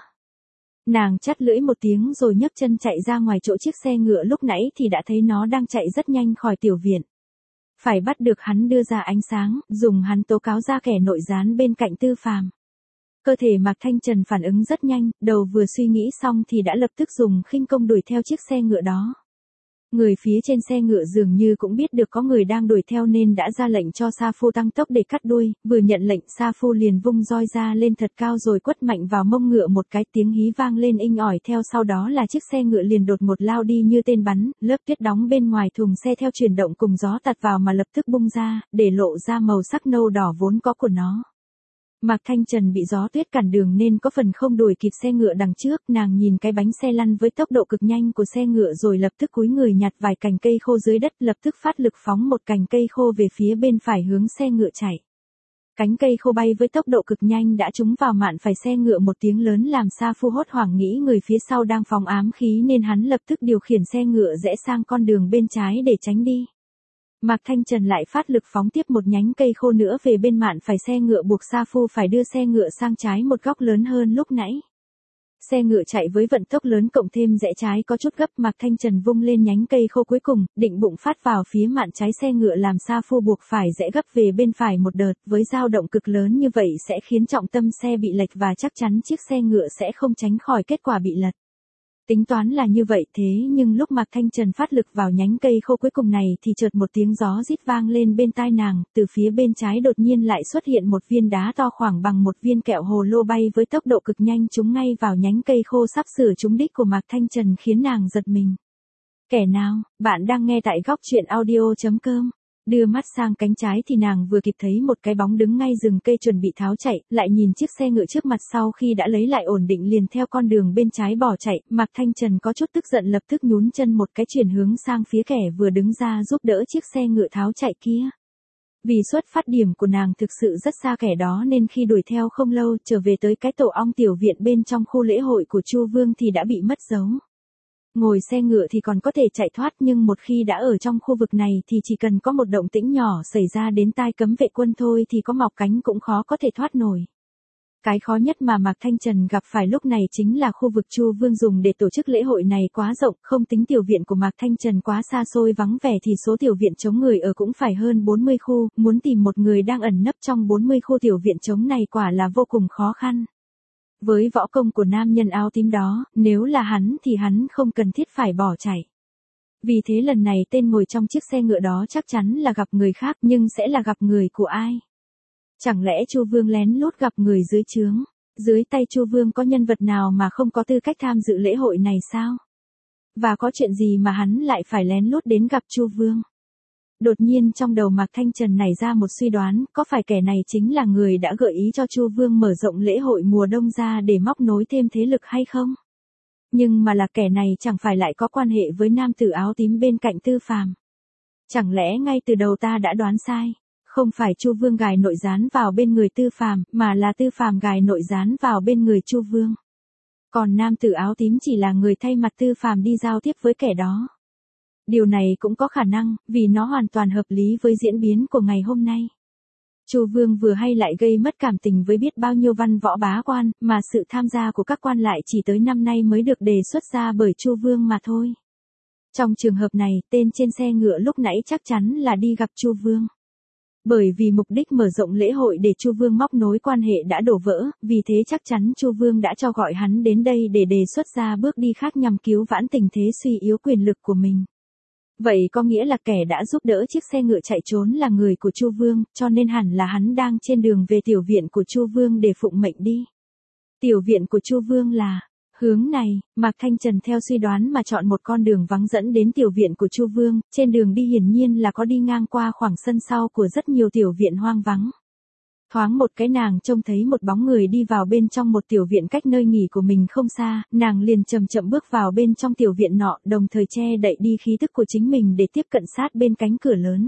Nàng chắt lưỡi một tiếng rồi nhấc chân chạy ra ngoài chỗ chiếc xe ngựa lúc nãy thì đã thấy nó đang chạy rất nhanh khỏi tiểu viện. Phải bắt được hắn đưa ra ánh sáng, dùng hắn tố cáo ra kẻ nội gián bên cạnh Tư Phàm. Cơ thể Mạc Thanh Trần phản ứng rất nhanh, đầu vừa suy nghĩ xong thì đã lập tức dùng khinh công đuổi theo chiếc xe ngựa đó. Người phía trên xe ngựa dường như cũng biết được có người đang đuổi theo nên đã ra lệnh cho Sa Phu tăng tốc để cắt đuôi, vừa nhận lệnh Sa Phu liền vung roi ra lên thật cao rồi quất mạnh vào mông ngựa một cái, tiếng hí vang lên inh ỏi, theo sau đó là chiếc xe ngựa liền đột ngột lao đi như tên bắn, lớp tuyết đóng bên ngoài thùng xe theo chuyển động cùng gió tạt vào mà lập tức bung ra, để lộ ra màu sắc nâu đỏ vốn có của nó. Mạc Thanh Trần bị gió tuyết cản đường nên có phần không đuổi kịp xe ngựa đằng trước, nàng nhìn cái bánh xe lăn với tốc độ cực nhanh của xe ngựa rồi lập tức cúi người nhặt vài cành cây khô dưới đất, lập tức phát lực phóng một cành cây khô về phía bên phải hướng xe ngựa chạy. Cánh cây khô bay với tốc độ cực nhanh đã trúng vào mạn phải xe ngựa một tiếng lớn làm Sa Phu hốt hoảng nghĩ người phía sau đang phóng ám khí nên hắn lập tức điều khiển xe ngựa rẽ sang con đường bên trái để tránh đi. Mạc Thanh Trần lại phát lực phóng tiếp một nhánh cây khô nữa về bên mạn phải xe ngựa buộc Sa Phu phải đưa xe ngựa sang trái một góc lớn hơn lúc nãy. Xe ngựa chạy với vận tốc lớn cộng thêm rẽ trái có chút gấp, Mạc Thanh Trần vung lên nhánh cây khô cuối cùng, định bụng phát vào phía mạn trái xe ngựa làm Sa Phu buộc phải rẽ gấp về bên phải một đợt, với dao động cực lớn như vậy sẽ khiến trọng tâm xe bị lệch và chắc chắn chiếc xe ngựa sẽ không tránh khỏi kết quả bị lật. Tính toán là như vậy thế nhưng lúc Mạc Thanh Trần phát lực vào nhánh cây khô cuối cùng này thì chợt một tiếng gió rít vang lên bên tai nàng, từ phía bên trái đột nhiên lại xuất hiện một viên đá to khoảng bằng một viên kẹo hồ lô bay với tốc độ cực nhanh trúng ngay vào nhánh cây khô sắp sửa trúng đích của Mạc Thanh Trần khiến nàng giật mình. Kẻ nào, bạn đang nghe tại góc truyện audio chấm com. Đưa mắt sang cánh trái thì nàng vừa kịp thấy một cái bóng đứng ngay rừng cây chuẩn bị tháo chạy, lại nhìn chiếc xe ngựa trước mặt sau khi đã lấy lại ổn định liền theo con đường bên trái bỏ chạy, Mạc Thanh Trần có chút tức giận lập tức nhún chân một cái chuyển hướng sang phía kẻ vừa đứng ra giúp đỡ chiếc xe ngựa tháo chạy kia. Vì xuất phát điểm của nàng thực sự rất xa kẻ đó nên khi đuổi theo không lâu trở về tới cái tổ ong tiểu viện bên trong khu lễ hội của Chu Vương thì đã bị mất dấu. Ngồi xe ngựa thì còn có thể chạy thoát nhưng một khi đã ở trong khu vực này thì chỉ cần có một động tĩnh nhỏ xảy ra đến tai cấm vệ quân thôi thì có mọc cánh cũng khó có thể thoát nổi. Cái khó nhất mà Mạc Thanh Trần gặp phải lúc này chính là khu vực Chu Vương dùng để tổ chức lễ hội này quá rộng, không tính tiểu viện của Mạc Thanh Trần quá xa xôi vắng vẻ thì số tiểu viện trống người ở cũng phải hơn bốn mươi khu, muốn tìm một người đang ẩn nấp trong bốn mươi khu tiểu viện trống này quả là vô cùng khó khăn. Với võ công của nam nhân áo tím đó, nếu là hắn thì hắn không cần thiết phải bỏ chạy. Vì thế lần này tên ngồi trong chiếc xe ngựa đó chắc chắn là gặp người khác nhưng sẽ là gặp người của ai? Chẳng lẽ Chu Vương lén lút gặp người dưới trướng? Dưới tay Chu Vương có nhân vật nào mà không có tư cách tham dự lễ hội này sao? Và có chuyện gì mà hắn lại phải lén lút đến gặp Chu Vương? Đột nhiên trong đầu Mạc Thanh Trần nảy ra một suy đoán, có phải kẻ này chính là người đã gợi ý cho Chu Vương mở rộng lễ hội mùa đông ra để móc nối thêm thế lực hay không? Nhưng mà là kẻ này chẳng phải lại có quan hệ với nam tử áo tím bên cạnh Tư Phàm? Chẳng lẽ ngay từ đầu ta đã đoán sai? Không phải Chu Vương gài nội gián vào bên người Tư Phàm, mà là Tư Phàm gài nội gián vào bên người Chu Vương. Còn nam tử áo tím chỉ là người thay mặt Tư Phàm đi giao tiếp với kẻ đó. Điều này cũng có khả năng, vì nó hoàn toàn hợp lý với diễn biến của ngày hôm nay. Chu Vương vừa hay lại gây mất cảm tình với biết bao nhiêu văn võ bá quan, mà sự tham gia của các quan lại chỉ tới năm nay mới được đề xuất ra bởi Chu Vương mà thôi. Trong trường hợp này, tên trên xe ngựa lúc nãy chắc chắn là đi gặp Chu Vương. Bởi vì mục đích mở rộng lễ hội để Chu Vương móc nối quan hệ đã đổ vỡ, vì thế chắc chắn Chu Vương đã cho gọi hắn đến đây để đề xuất ra bước đi khác nhằm cứu vãn tình thế suy yếu quyền lực của mình. Vậy có nghĩa là kẻ đã giúp đỡ chiếc xe ngựa chạy trốn là người của Chu Vương, cho nên hẳn là hắn đang trên đường về tiểu viện của Chu Vương để phụng mệnh đi. Tiểu viện của Chu Vương là hướng này, Mạc Thanh Trần theo suy đoán mà chọn một con đường vắng dẫn đến tiểu viện của Chu Vương, trên đường đi hiển nhiên là có đi ngang qua khoảng sân sau của rất nhiều tiểu viện hoang vắng. Thoáng một cái nàng trông thấy một bóng người đi vào bên trong một tiểu viện cách nơi nghỉ của mình không xa, nàng liền chậm chậm bước vào bên trong tiểu viện nọ, đồng thời che đậy đi khí tức của chính mình để tiếp cận sát bên cánh cửa lớn.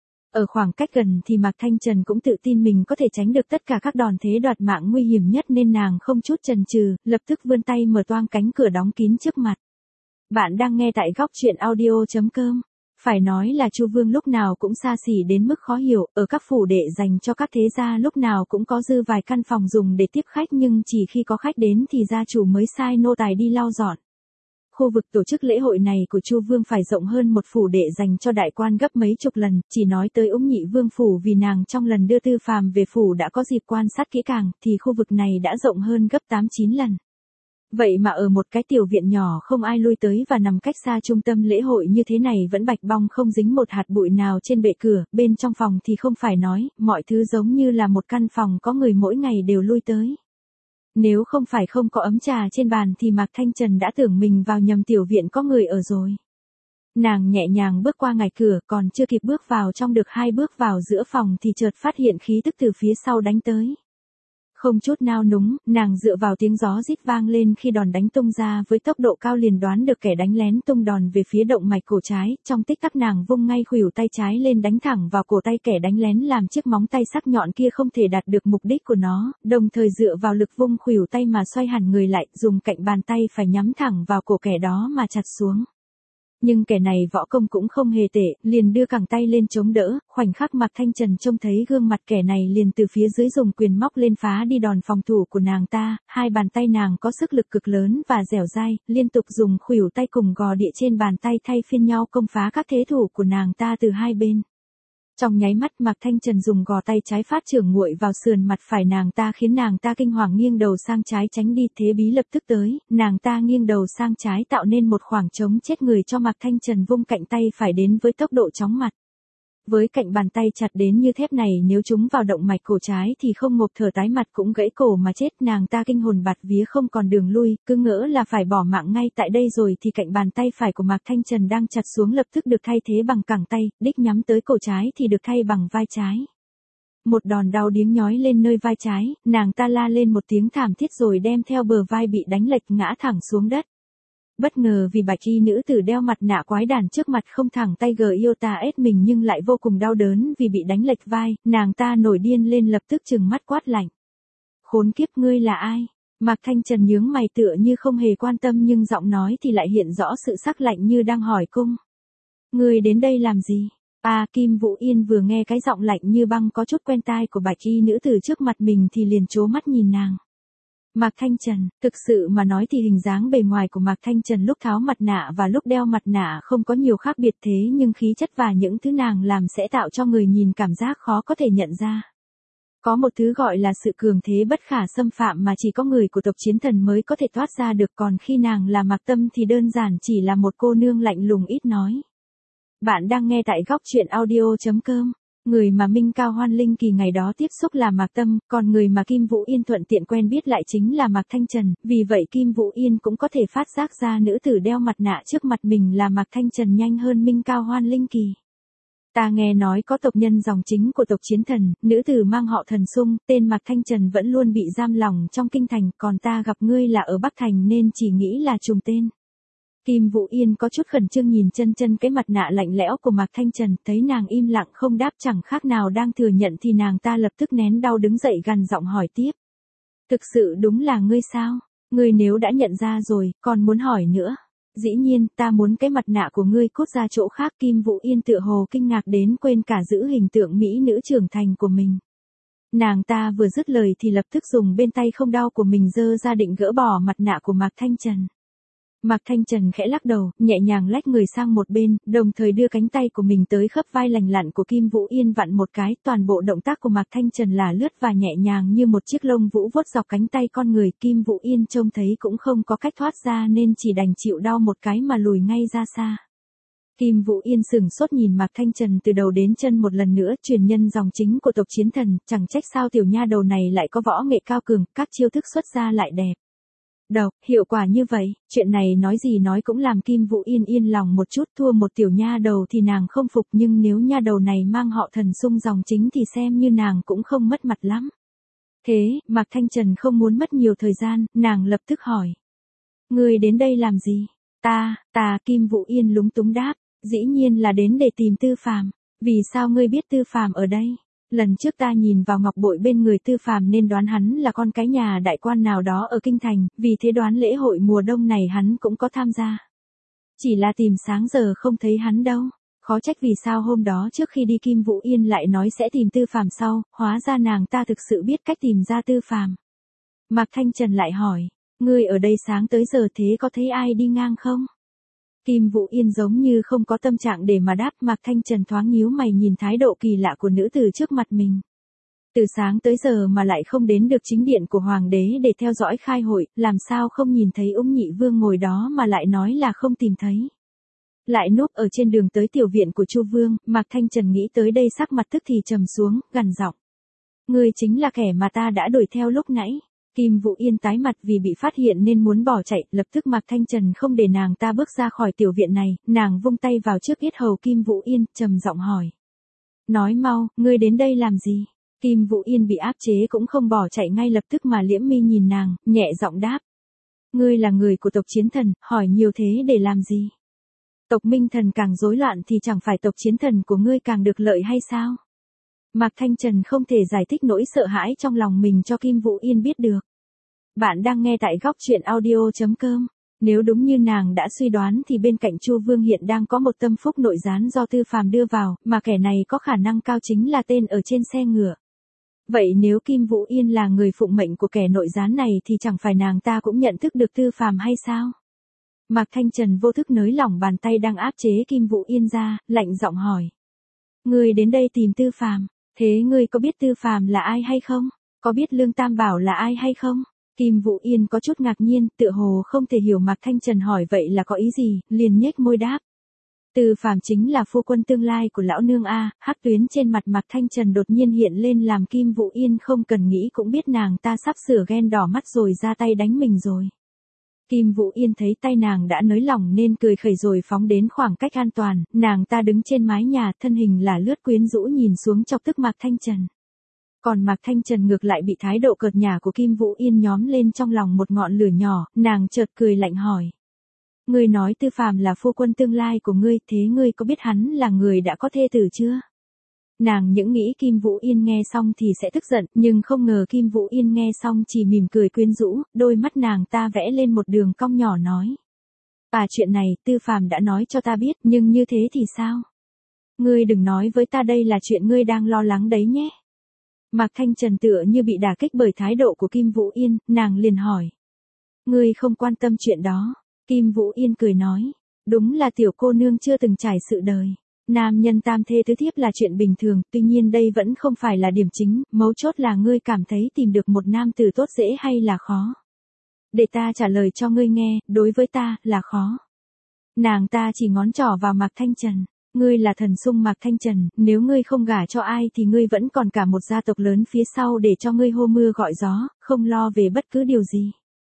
Ở khoảng cách gần thì Mạc Thanh Trần cũng tự tin mình có thể tránh được tất cả các đòn thế đoạt mạng nguy hiểm nhất nên nàng không chút chần chừ, lập tức vươn tay mở toang cánh cửa đóng kín trước mặt. Bạn đang nghe tại góc truyện audio chấm com. Phải nói là Chu Vương lúc nào cũng xa xỉ đến mức khó hiểu, ở các phủ đệ dành cho các thế gia lúc nào cũng có dư vài căn phòng dùng để tiếp khách nhưng chỉ khi có khách đến thì gia chủ mới sai nô tài đi lau dọn. Khu vực tổ chức lễ hội này của Chu Vương phải rộng hơn một phủ đệ dành cho đại quan gấp mấy chục lần, chỉ nói tới Úng Nhị Vương phủ vì nàng trong lần đưa Tư Phàm về phủ đã có dịp quan sát kỹ càng, thì khu vực này đã rộng hơn gấp tám chín lần. Vậy mà ở một cái tiểu viện nhỏ không ai lui tới và nằm cách xa trung tâm lễ hội như thế này vẫn bạch bong không dính một hạt bụi nào trên bệ cửa, bên trong phòng thì không phải nói, mọi thứ giống như là một căn phòng có người mỗi ngày đều lui tới. Nếu không phải không có ấm trà trên bàn thì Mạc Thanh Trần đã tưởng mình vào nhầm tiểu viện có người ở rồi. Nàng nhẹ nhàng bước qua ngạch cửa, còn chưa kịp bước vào trong được hai bước vào giữa phòng thì chợt phát hiện khí tức từ phía sau đánh tới. Không chút nao núng, nàng dựa vào tiếng gió rít vang lên khi đòn đánh tung ra với tốc độ cao liền đoán được kẻ đánh lén tung đòn về phía động mạch cổ trái, trong tích tắc nàng vung ngay khuỷu tay trái lên đánh thẳng vào cổ tay kẻ đánh lén làm chiếc móng tay sắc nhọn kia không thể đạt được mục đích của nó, đồng thời dựa vào lực vung khuỷu tay mà xoay hẳn người lại, dùng cạnh bàn tay phải nhắm thẳng vào cổ kẻ đó mà chặt xuống. Nhưng kẻ này võ công cũng không hề tệ, liền đưa cẳng tay lên chống đỡ, khoảnh khắc Mạc Thanh Trần trông thấy gương mặt kẻ này liền từ phía dưới dùng quyền móc lên phá đi đòn phòng thủ của nàng ta, hai bàn tay nàng có sức lực cực lớn và dẻo dai, liên tục dùng khuỷu tay cùng gò địa trên bàn tay thay phiên nhau công phá các thế thủ của nàng ta từ hai bên. Trong nháy mắt Mạc Thanh Trần dùng gò tay trái phát trưởng nguội vào sườn mặt phải nàng ta khiến nàng ta kinh hoàng nghiêng đầu sang trái tránh đi, thế bí lập tức tới, nàng ta nghiêng đầu sang trái tạo nên một khoảng trống chết người cho Mạc Thanh Trần vung cạnh tay phải đến với tốc độ chóng mặt. Với cạnh bàn tay chặt đến như thép này nếu chúng vào động mạch cổ trái thì không ngộp thở tái mặt cũng gãy cổ mà chết, nàng ta kinh hồn bạt vía không còn đường lui, cứ ngỡ là phải bỏ mạng ngay tại đây rồi thì cạnh bàn tay phải của Mạc Thanh Trần đang chặt xuống lập tức được thay thế bằng cẳng tay, đích nhắm tới cổ trái thì được thay bằng vai trái. Một đòn đau điếng nhói lên nơi vai trái, nàng ta la lên một tiếng thảm thiết rồi đem theo bờ vai bị đánh lệch ngã thẳng xuống đất. Bất ngờ vì bạch y nữ tử đeo mặt nạ quái đản trước mặt không thẳng tay gờ yêu ta ết mình nhưng lại vô cùng đau đớn vì bị đánh lệch vai, nàng ta nổi điên lên lập tức trừng mắt quát lạnh. Khốn kiếp, ngươi là ai? Mạc Thanh Trần nhướng mày tựa như không hề quan tâm nhưng giọng nói thì lại hiện rõ sự sắc lạnh như đang hỏi cung. Ngươi đến đây làm gì? À, Kim Vũ Yên vừa nghe cái giọng lạnh như băng có chút quen tai của bạch y nữ tử trước mặt mình thì liền trố mắt nhìn nàng. Mạc Thanh Trần, thực sự mà nói thì hình dáng bề ngoài của Mạc Thanh Trần lúc tháo mặt nạ và lúc đeo mặt nạ không có nhiều khác biệt thế nhưng khí chất và những thứ nàng làm sẽ tạo cho người nhìn cảm giác khó có thể nhận ra. Có một thứ gọi là sự cường thế bất khả xâm phạm mà chỉ có người của tộc Chiến Thần mới có thể thoát ra được, còn khi nàng là Mạc Tâm thì đơn giản chỉ là một cô nương lạnh lùng ít nói. Bạn đang nghe tại góc truyện audio chấm com. Người mà Minh Cao Hoan Linh Kỳ ngày đó tiếp xúc là Mạc Tâm, còn người mà Kim Vũ Yên thuận tiện quen biết lại chính là Mạc Thanh Trần, vì vậy Kim Vũ Yên cũng có thể phát giác ra nữ tử đeo mặt nạ trước mặt mình là Mạc Thanh Trần nhanh hơn Minh Cao Hoan Linh Kỳ. Ta nghe nói có tộc nhân dòng chính của tộc Chiến Thần, nữ tử mang họ Thần Sung, tên Mạc Thanh Trần vẫn luôn bị giam lỏng trong kinh thành, còn ta gặp ngươi là ở Bắc Thành nên chỉ nghĩ là trùng tên. Kim Vũ Yên có chút khẩn trương nhìn chân chân cái mặt nạ lạnh lẽo của Mạc Thanh Trần, thấy nàng im lặng không đáp chẳng khác nào đang thừa nhận thì nàng ta lập tức nén đau đứng dậy gằn giọng hỏi tiếp. Thực sự đúng là ngươi sao? Ngươi nếu đã nhận ra rồi, còn muốn hỏi nữa? Dĩ nhiên, ta muốn cái mặt nạ của ngươi cốt ra chỗ khác. Kim Vũ Yên tựa hồ kinh ngạc đến quên cả giữ hình tượng mỹ nữ trưởng thành của mình. Nàng ta vừa dứt lời thì lập tức dùng bên tay không đau của mình giơ ra định gỡ bỏ mặt nạ của Mạc Thanh Trần. Mạc Thanh Trần khẽ lắc đầu, nhẹ nhàng lách người sang một bên, đồng thời đưa cánh tay của mình tới khớp vai lành lặn của Kim Vũ Yên vặn một cái, toàn bộ động tác của Mạc Thanh Trần là lướt và nhẹ nhàng như một chiếc lông vũ vuốt dọc cánh tay con người. Kim Vũ Yên trông thấy cũng không có cách thoát ra nên chỉ đành chịu đau một cái mà lùi ngay ra xa. Kim Vũ Yên sửng sốt nhìn Mạc Thanh Trần từ đầu đến chân một lần nữa, truyền nhân dòng chính của tộc Chiến Thần, chẳng trách sao tiểu nha đầu này lại có võ nghệ cao cường, các chiêu thức xuất ra lại đẹp. Độc, hiệu quả như vậy, chuyện này nói gì nói cũng làm Kim Vũ Yên yên lòng một chút, thua một tiểu nha đầu thì nàng không phục, nhưng nếu nha đầu này mang họ Thần Xung dòng chính thì xem như nàng cũng không mất mặt lắm. Thế, Mạc Thanh Trần không muốn mất nhiều thời gian, nàng lập tức hỏi. Ngươi đến đây làm gì? Ta, ta, Kim Vũ Yên lúng túng đáp, dĩ nhiên là đến để tìm Tư Phàm. Vì sao ngươi biết Tư Phàm ở đây? Lần trước ta nhìn vào ngọc bội bên người Tư Phàm nên đoán hắn là con cái nhà đại quan nào đó ở kinh thành, vì thế đoán lễ hội mùa đông này hắn cũng có tham gia. Chỉ là tìm sáng giờ không thấy hắn đâu, khó trách vì sao hôm đó trước khi đi Kim Vũ Yên lại nói sẽ tìm Tư Phàm sau, hóa ra nàng ta thực sự biết cách tìm ra Tư Phàm. Mạc Thanh Trần lại hỏi, ngươi ở đây sáng tới giờ thế có thấy ai đi ngang không? Kim Vũ Yên giống như không có tâm trạng để mà đáp, Mạc Thanh Trần thoáng nhíu mày nhìn thái độ kỳ lạ của nữ tử trước mặt mình. Từ sáng tới giờ mà lại không đến được chính điện của hoàng đế để theo dõi khai hội, làm sao không nhìn thấy Úng Nhị Vương ngồi đó mà lại nói là không tìm thấy. Lại núp ở trên đường tới tiểu viện của Chu Vương, Mạc Thanh Trần nghĩ tới đây sắc mặt tức thì trầm xuống, gằn giọng. Ngươi chính là kẻ mà ta đã đuổi theo lúc nãy. Kim Vũ Yên tái mặt vì bị phát hiện nên muốn bỏ chạy, lập tức Mạc Thanh Trần không để nàng ta bước ra khỏi tiểu viện này, nàng vung tay vào trước yết hầu Kim Vũ Yên, trầm giọng hỏi. Nói mau, ngươi đến đây làm gì? Kim Vũ Yên bị áp chế cũng không bỏ chạy ngay lập tức mà liễm mi nhìn nàng, nhẹ giọng đáp. Ngươi là người của tộc Chiến Thần, hỏi nhiều thế để làm gì? Tộc Minh Thần càng rối loạn thì chẳng phải tộc Chiến Thần của ngươi càng được lợi hay sao? Mạc Thanh Trần không thể giải thích nỗi sợ hãi trong lòng mình cho Kim Vũ Yên biết được. Bạn đang nghe tại góc truyện audio chấm com. Nếu đúng như nàng đã suy đoán thì bên cạnh Chu Vương hiện đang có một tâm phúc nội gián do Tư Phàm đưa vào, mà kẻ này có khả năng cao chính là tên ở trên xe ngựa. Vậy nếu Kim Vũ Yên là người phụng mệnh của kẻ nội gián này thì chẳng phải nàng ta cũng nhận thức được Tư Phàm hay sao? Mạc Thanh Trần vô thức nới lỏng bàn tay đang áp chế Kim Vũ Yên ra, lạnh giọng hỏi. Ngươi đến đây tìm Tư Phàm, thế ngươi có biết Tư Phàm là ai hay không? Có biết Lương Tam Bảo là ai hay không? Kim Vũ Yên có chút ngạc nhiên, tựa hồ không thể hiểu Mạc Thanh Trần hỏi vậy là có ý gì, liền nhếch môi đáp. Tư Phàm chính là phu quân tương lai của lão nương a. Hắc tuyến trên mặt Mạc Thanh Trần đột nhiên hiện lên làm Kim Vũ Yên không cần nghĩ cũng biết nàng ta sắp sửa ghen đỏ mắt rồi ra tay đánh mình rồi. Kim Vũ Yên thấy tay nàng đã nới lỏng nên cười khẩy rồi phóng đến khoảng cách an toàn, nàng ta đứng trên mái nhà, thân hình là lướt quyến rũ nhìn xuống chọc tức Mạc Thanh Trần. Còn Mạc Thanh Trần ngược lại bị thái độ cợt nhả của Kim Vũ Yên nhóm lên trong lòng một ngọn lửa nhỏ, nàng chợt cười lạnh hỏi. Ngươi nói Tư Phàm là phu quân tương lai của ngươi, thế ngươi có biết hắn là người đã có thê tử chưa? Nàng những nghĩ Kim Vũ Yên nghe xong thì sẽ tức giận, nhưng không ngờ Kim Vũ Yên nghe xong chỉ mỉm cười quyến rũ, đôi mắt nàng ta vẽ lên một đường cong nhỏ nói. À chuyện này, Tư Phàm đã nói cho ta biết, nhưng như thế thì sao? Ngươi đừng nói với ta đây là chuyện ngươi đang lo lắng đấy nhé. Mạc Thanh Trần tựa như bị đả kích bởi thái độ của Kim Vũ Yên, nàng liền hỏi. Ngươi không quan tâm chuyện đó. Kim Vũ Yên cười nói. Đúng là tiểu cô nương chưa từng trải sự đời. Nam nhân tam thê tứ thiếp là chuyện bình thường, tuy nhiên đây vẫn không phải là điểm chính, mấu chốt là ngươi cảm thấy tìm được một nam tử tốt dễ hay là khó. Để ta trả lời cho ngươi nghe, đối với ta, là khó. Nàng ta chỉ ngón trỏ vào Mạc Thanh Trần. Ngươi là thần sung Mạc Thanh Trần, nếu ngươi không gả cho ai thì ngươi vẫn còn cả một gia tộc lớn phía sau để cho ngươi hô mưa gọi gió, không lo về bất cứ điều gì.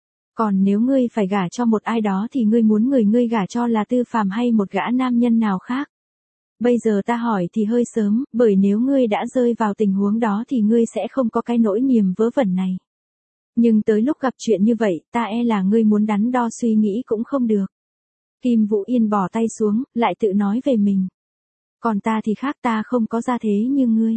Còn nếu ngươi phải gả cho một ai đó thì ngươi muốn người ngươi gả cho là Tư Phàm hay một gã nam nhân nào khác. Bây giờ ta hỏi thì hơi sớm, bởi nếu ngươi đã rơi vào tình huống đó thì ngươi sẽ không có cái nỗi niềm vớ vẩn này. Nhưng tới lúc gặp chuyện như vậy, ta e là ngươi muốn đắn đo suy nghĩ cũng không được. Kim Vũ Yên bỏ tay xuống, lại tự nói về mình. Còn ta thì khác, ta không có gia thế như ngươi.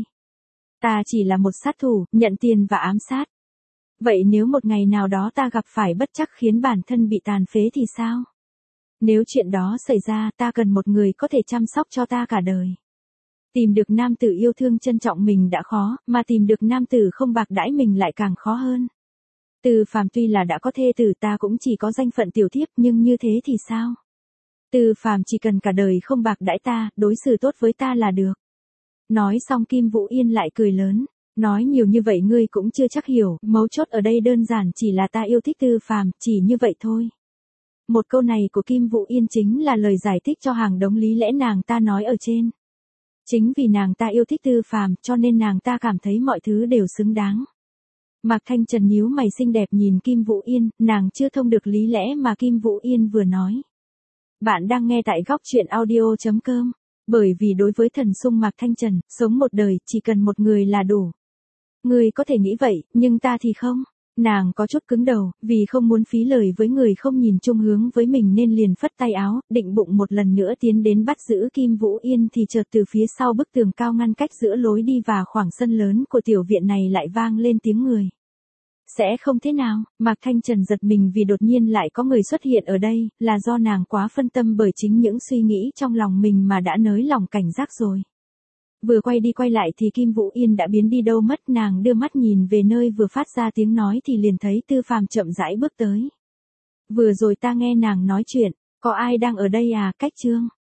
Ta chỉ là một sát thủ, nhận tiền và ám sát. Vậy nếu một ngày nào đó ta gặp phải bất trắc khiến bản thân bị tàn phế thì sao? Nếu chuyện đó xảy ra, ta cần một người có thể chăm sóc cho ta cả đời. Tìm được nam tử yêu thương trân trọng mình đã khó, mà tìm được nam tử không bạc đãi mình lại càng khó hơn. Tư Phàm tuy là đã có thê tử, ta cũng chỉ có danh phận tiểu thiếp, nhưng như thế thì sao? Tư Phàm chỉ cần cả đời không bạc đãi ta, đối xử tốt với ta là được. Nói xong Kim Vũ Yên lại cười lớn. Nói nhiều như vậy ngươi cũng chưa chắc hiểu, mấu chốt ở đây đơn giản chỉ là ta yêu thích Tư Phàm, chỉ như vậy thôi. Một câu này của Kim Vũ Yên chính là lời giải thích cho hàng đống lý lẽ nàng ta nói ở trên. Chính vì nàng ta yêu thích Tư Phàm cho nên nàng ta cảm thấy mọi thứ đều xứng đáng. Mạc Thanh Trần nhíu mày xinh đẹp nhìn Kim Vũ Yên, nàng chưa thông được lý lẽ mà Kim Vũ Yên vừa nói. Bạn đang nghe tại góc truyện audio chấm com. Bởi vì đối với thần sung Mạc Thanh Trần, sống một đời chỉ cần một người là đủ. Người có thể nghĩ vậy, nhưng ta thì không. Nàng có chút cứng đầu, vì không muốn phí lời với người không nhìn chung hướng với mình nên liền phất tay áo, định bụng một lần nữa tiến đến bắt giữ Kim Vũ Yên thì chợt từ phía sau bức tường cao ngăn cách giữa lối đi và khoảng sân lớn của tiểu viện này lại vang lên tiếng người. Sẽ không thế nào, Mạc Thanh Trần giật mình vì đột nhiên lại có người xuất hiện ở đây, là do nàng quá phân tâm bởi chính những suy nghĩ trong lòng mình mà đã nới lòng cảnh giác rồi. Vừa quay đi quay lại thì Kim Vũ Yên đã biến đi đâu mất, nàng đưa mắt nhìn về nơi vừa phát ra tiếng nói thì liền thấy Tư Phàm chậm rãi bước tới. Vừa rồi ta nghe nàng nói chuyện, có ai đang ở đây à, Cách Trương?